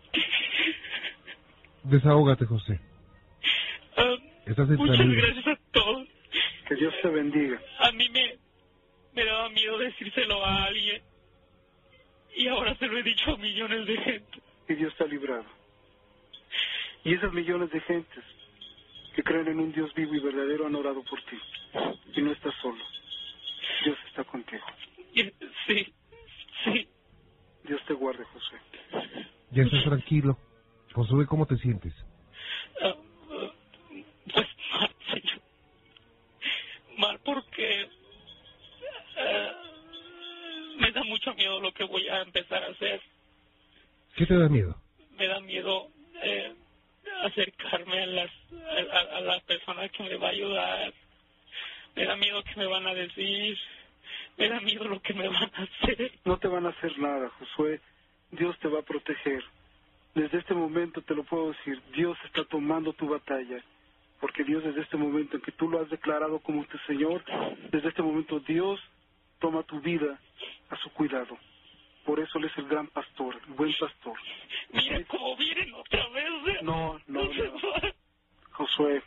Desahógate, José. Estás muchas gracias a todos. Que Dios te bendiga. A mí me daba miedo decírselo a alguien, y ahora se lo he dicho a millones de gente. Y Dios te ha librado. Y esas millones de gentes que creen en un Dios vivo y verdadero han orado por ti. Y no estás solo. Dios está contigo. Sí. Dios te guarde, José. Ya estás tranquilo. Josué, ¿cómo te sientes? Pues mal, señor. Mal porque me da mucho miedo lo que voy a empezar a hacer. ¿Qué te da miedo? Me da miedo acercarme a la persona que me va a ayudar. Me da miedo que me van a decir. Me da miedo lo que me van a hacer. No te van a hacer nada, Josué. Dios te va a proteger. Desde este momento te lo puedo decir, Dios está tomando tu batalla, porque Dios desde este momento en que tú lo has declarado como tu Señor, desde este momento Dios toma tu vida a su cuidado. Por eso Él es el gran pastor, el buen pastor. Mira cómo vienen otra vez. No. Josué,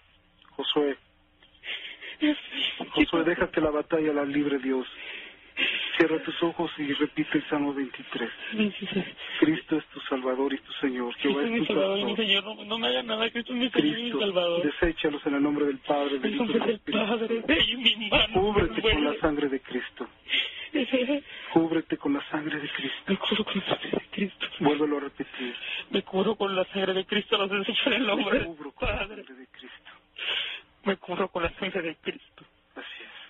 deja que la batalla la libre Dios. Cierra tus ojos y repite el Salmo 23. Cristo es tu Salvador y tu Señor. Jehová es tu Salvador y mi pastor. Señor. No me haga nada, Cristo es mi Señor y mi Cristo, Salvador. deséchalos en el nombre del Padre, del Hijo y del Espíritu. Padre, y mi mano. Cúbrete con la sangre de Cristo. Cúbrete con la sangre de Cristo. Me cubro con la sangre de Cristo. Vuélvelo a repetir. Me cubro con la sangre de Cristo, los desecho en el nombre del cubro con la Padre. sangre de Cristo. Me cubro con la sangre de Cristo. Así es.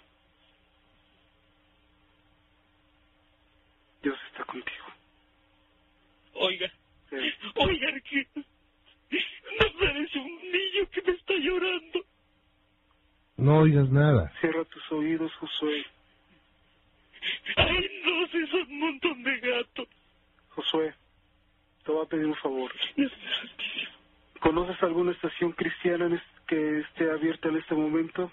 Dios está contigo. Oigan, que me parece un niño que me está llorando. No oigas nada. Cierra tus oídos, Josué. Ay, no, si son un montón de gatos. Josué, te voy a pedir un favor. Dios mío santísimo. ¿Conoces alguna estación cristiana que esté abierta en este momento?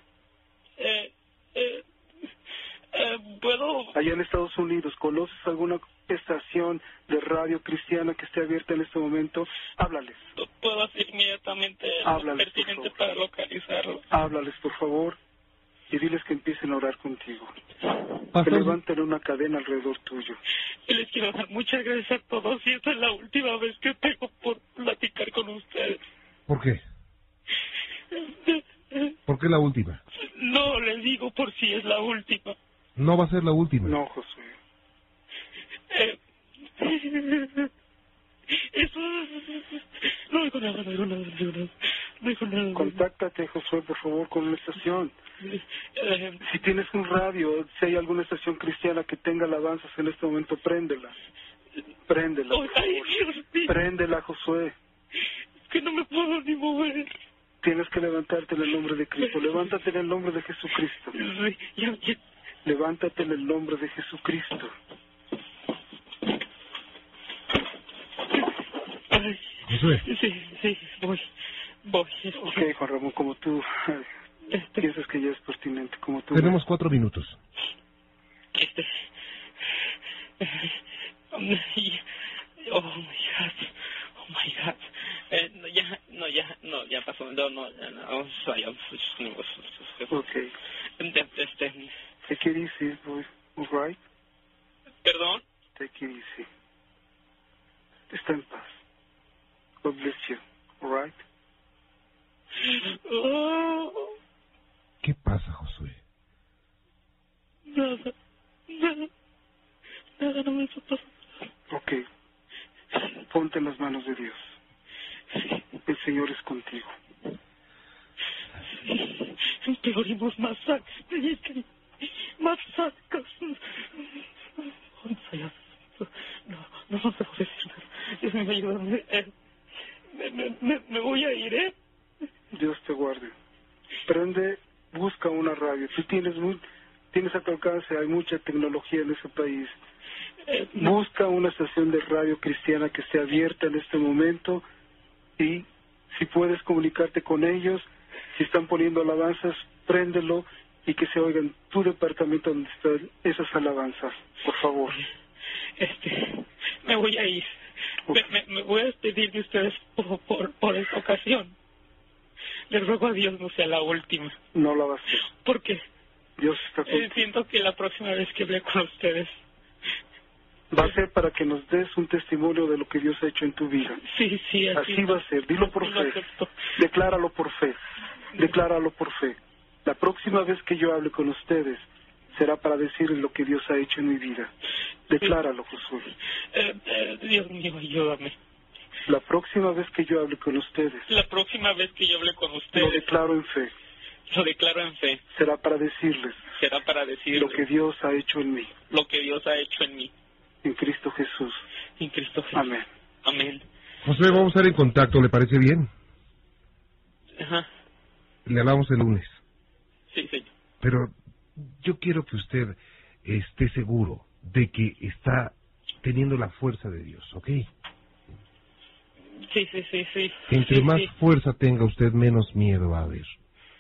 ¿Puedo? Allá en Estados Unidos, ¿conoces alguna estación de radio cristiana que esté abierta en este momento? Háblales. Puedo hacer inmediatamente Háblales, lo pertinente por favor. para localizarlo. Háblales, por favor, y diles que empiecen a orar contigo. Que Pastor, levanten una cadena alrededor tuyo. Y les quiero dar muchas gracias a todos, y esta es la última vez que tengo por platicar con ustedes. ¿por qué? ¿Por qué la última? No les digo por si es la última. No va a ser la última. No, Josué. Eso... No digo nada. Contáctate, Josué, por favor, con una estación. Si tienes un radio, si hay alguna estación cristiana que tenga alabanzas en este momento, préndela. Préndela, por favor. Préndela, Josué. Es que no me puedo ni mover. Tienes que levantarte en el nombre de Cristo. Levántate en el nombre de Jesucristo. Ya. Levántate en el nombre de Jesucristo. Josué. Sí, voy. Ok, Juan Ramón, como tú piensas que ya es pertinente, como tú... Tenemos 4 minutos. Oh my God. Ya pasó. Ok. Take it easy, boy. All right? Perdón. Take it easy. Está en paz. God bless you. All right? ¿Qué pasa, Josué? Nada no me está pasando. Ok. Ponte en las manos de Dios. El Señor es contigo. Empeoremos más sacas. No se puede decir nada. Dios me ayuda. Me voy a ir, ¿eh? Dios te guarde. Prende, busca una radio. Tú tienes a tu alcance, hay mucha tecnología en ese país. Busca una estación de radio cristiana que esté abierta en este momento y si puedes comunicarte con ellos, si están poniendo alabanzas, préndelo y que se oigan tu departamento donde están esas alabanzas, por favor. Me voy a ir. Okay. Me voy a despedir de ustedes por esta ocasión. Les ruego a Dios no sea la última. No la va a ser. ¿Por qué? Dios está contigo. Siento que la próxima vez que hable con ustedes... Va a ser para que nos des un testimonio de lo que Dios ha hecho en tu vida. Sí. Así va a ser. Dilo por fe. Acepto. Decláralo por fe. Decláralo por fe. La próxima vez que yo hable con ustedes será para decirles lo que Dios ha hecho en mi vida. Decláralo, Josué. Dios mío, ayúdame. La próxima vez que yo hable con ustedes. La próxima vez que yo hable con ustedes. Lo declaro en fe. Lo declaro en fe. Será para decirles. Será para decirles. Lo que Dios ha hecho en mí. Lo que Dios ha hecho en mí. En Cristo Jesús. En Cristo Jesús. Amén. Amén. Josué, vamos a estar en contacto, ¿le parece bien? Ajá. Le hablamos el lunes. Sí, señor. Pero yo quiero que usted esté seguro de que está teniendo la fuerza de Dios, ¿ok? Sí. Que entre más fuerza tenga usted, menos miedo va a haber.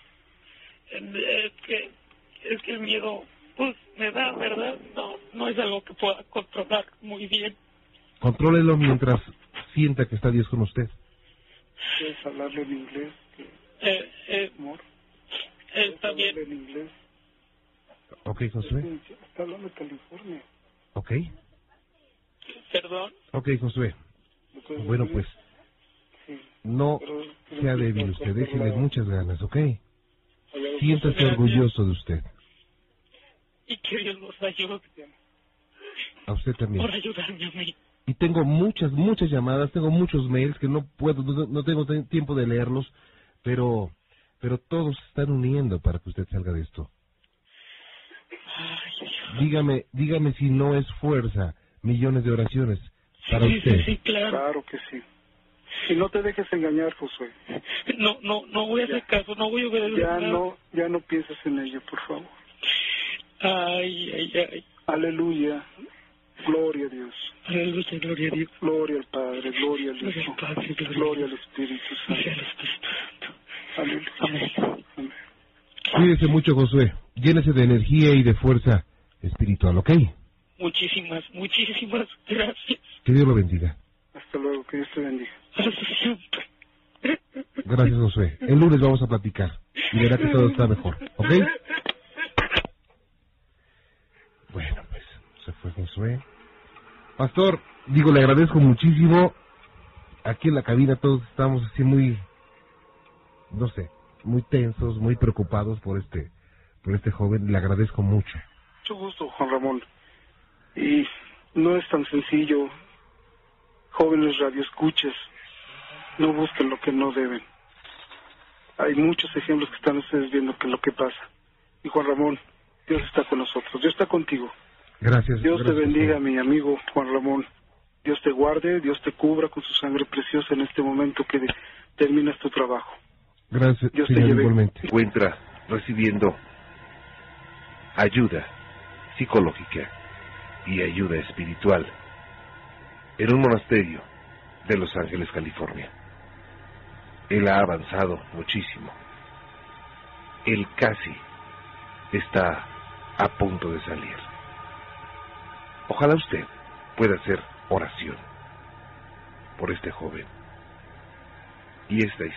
Es que el miedo, pues, me da, ¿verdad? No es algo que pueda controlar muy bien. Contrólelo mientras sienta que está Dios con usted. ¿Puedes hablarlo en inglés? Amor. Está bien. En inglés. Ok, Josué. Está hablando de California. Ok. Perdón. Ok, Josué. Bueno, pues, Sí. no Pero sea débil usted, déjele muchas ganas, ¿ok? Siéntase orgulloso de usted. Y que Dios nos ayude. A usted también. Por ayudarme a mí. Y tengo muchas muchas llamadas, tengo muchos mails que no tengo tiempo de leerlos, pero todos se están uniendo para que usted salga de esto. Dígame si no es fuerza, millones de oraciones para usted. Sí, claro. Claro que sí. Y no te dejes engañar, Josué. No voy a hacer caso, no voy a obedecer nada. Ya no pienses en ello, por favor. Ay. Aleluya. Gloria a Dios. Aleluya, gloria a Dios. Gloria al Padre, gloria al Gloria Hijo, al Padre, gloria al Espíritu Gloria al Santo. Espíritu Santo. Aleluya. Amén. Amén. Cuídese mucho, Josué. Llénese de energía y de fuerza espiritual, ¿ok? Muchísimas gracias. Que Dios lo bendiga. Hasta luego, que Dios te bendiga. Hasta siempre. Gracias, Josué. El lunes vamos a platicar y verá que todo está mejor, ¿ok? Bueno, pues, se fue Josué. Pastor, le agradezco muchísimo. Aquí en la cabina todos estamos así muy, muy tensos, muy preocupados por este joven. Le agradezco mucho. Mucho gusto, Juan Ramón. Y no es tan sencillo. Jóvenes radioescuchas, no busquen lo que no deben. Hay muchos ejemplos que están ustedes viendo que es lo que pasa. Y Juan Ramón, Dios está con nosotros, Dios está contigo. Gracias. Dios te gracias, bendiga, mi amigo Juan Ramón. Dios te guarde, Dios te cubra con su sangre preciosa en este momento que terminas tu trabajo. Gracias, Dios te señor, lleve. igualmente. Se encuentra recibiendo ayuda psicológica y ayuda espiritual en un monasterio de Los Ángeles, California. Él ha avanzado muchísimo. Él casi está a punto de salir. Ojalá usted pueda hacer oración por este joven y esta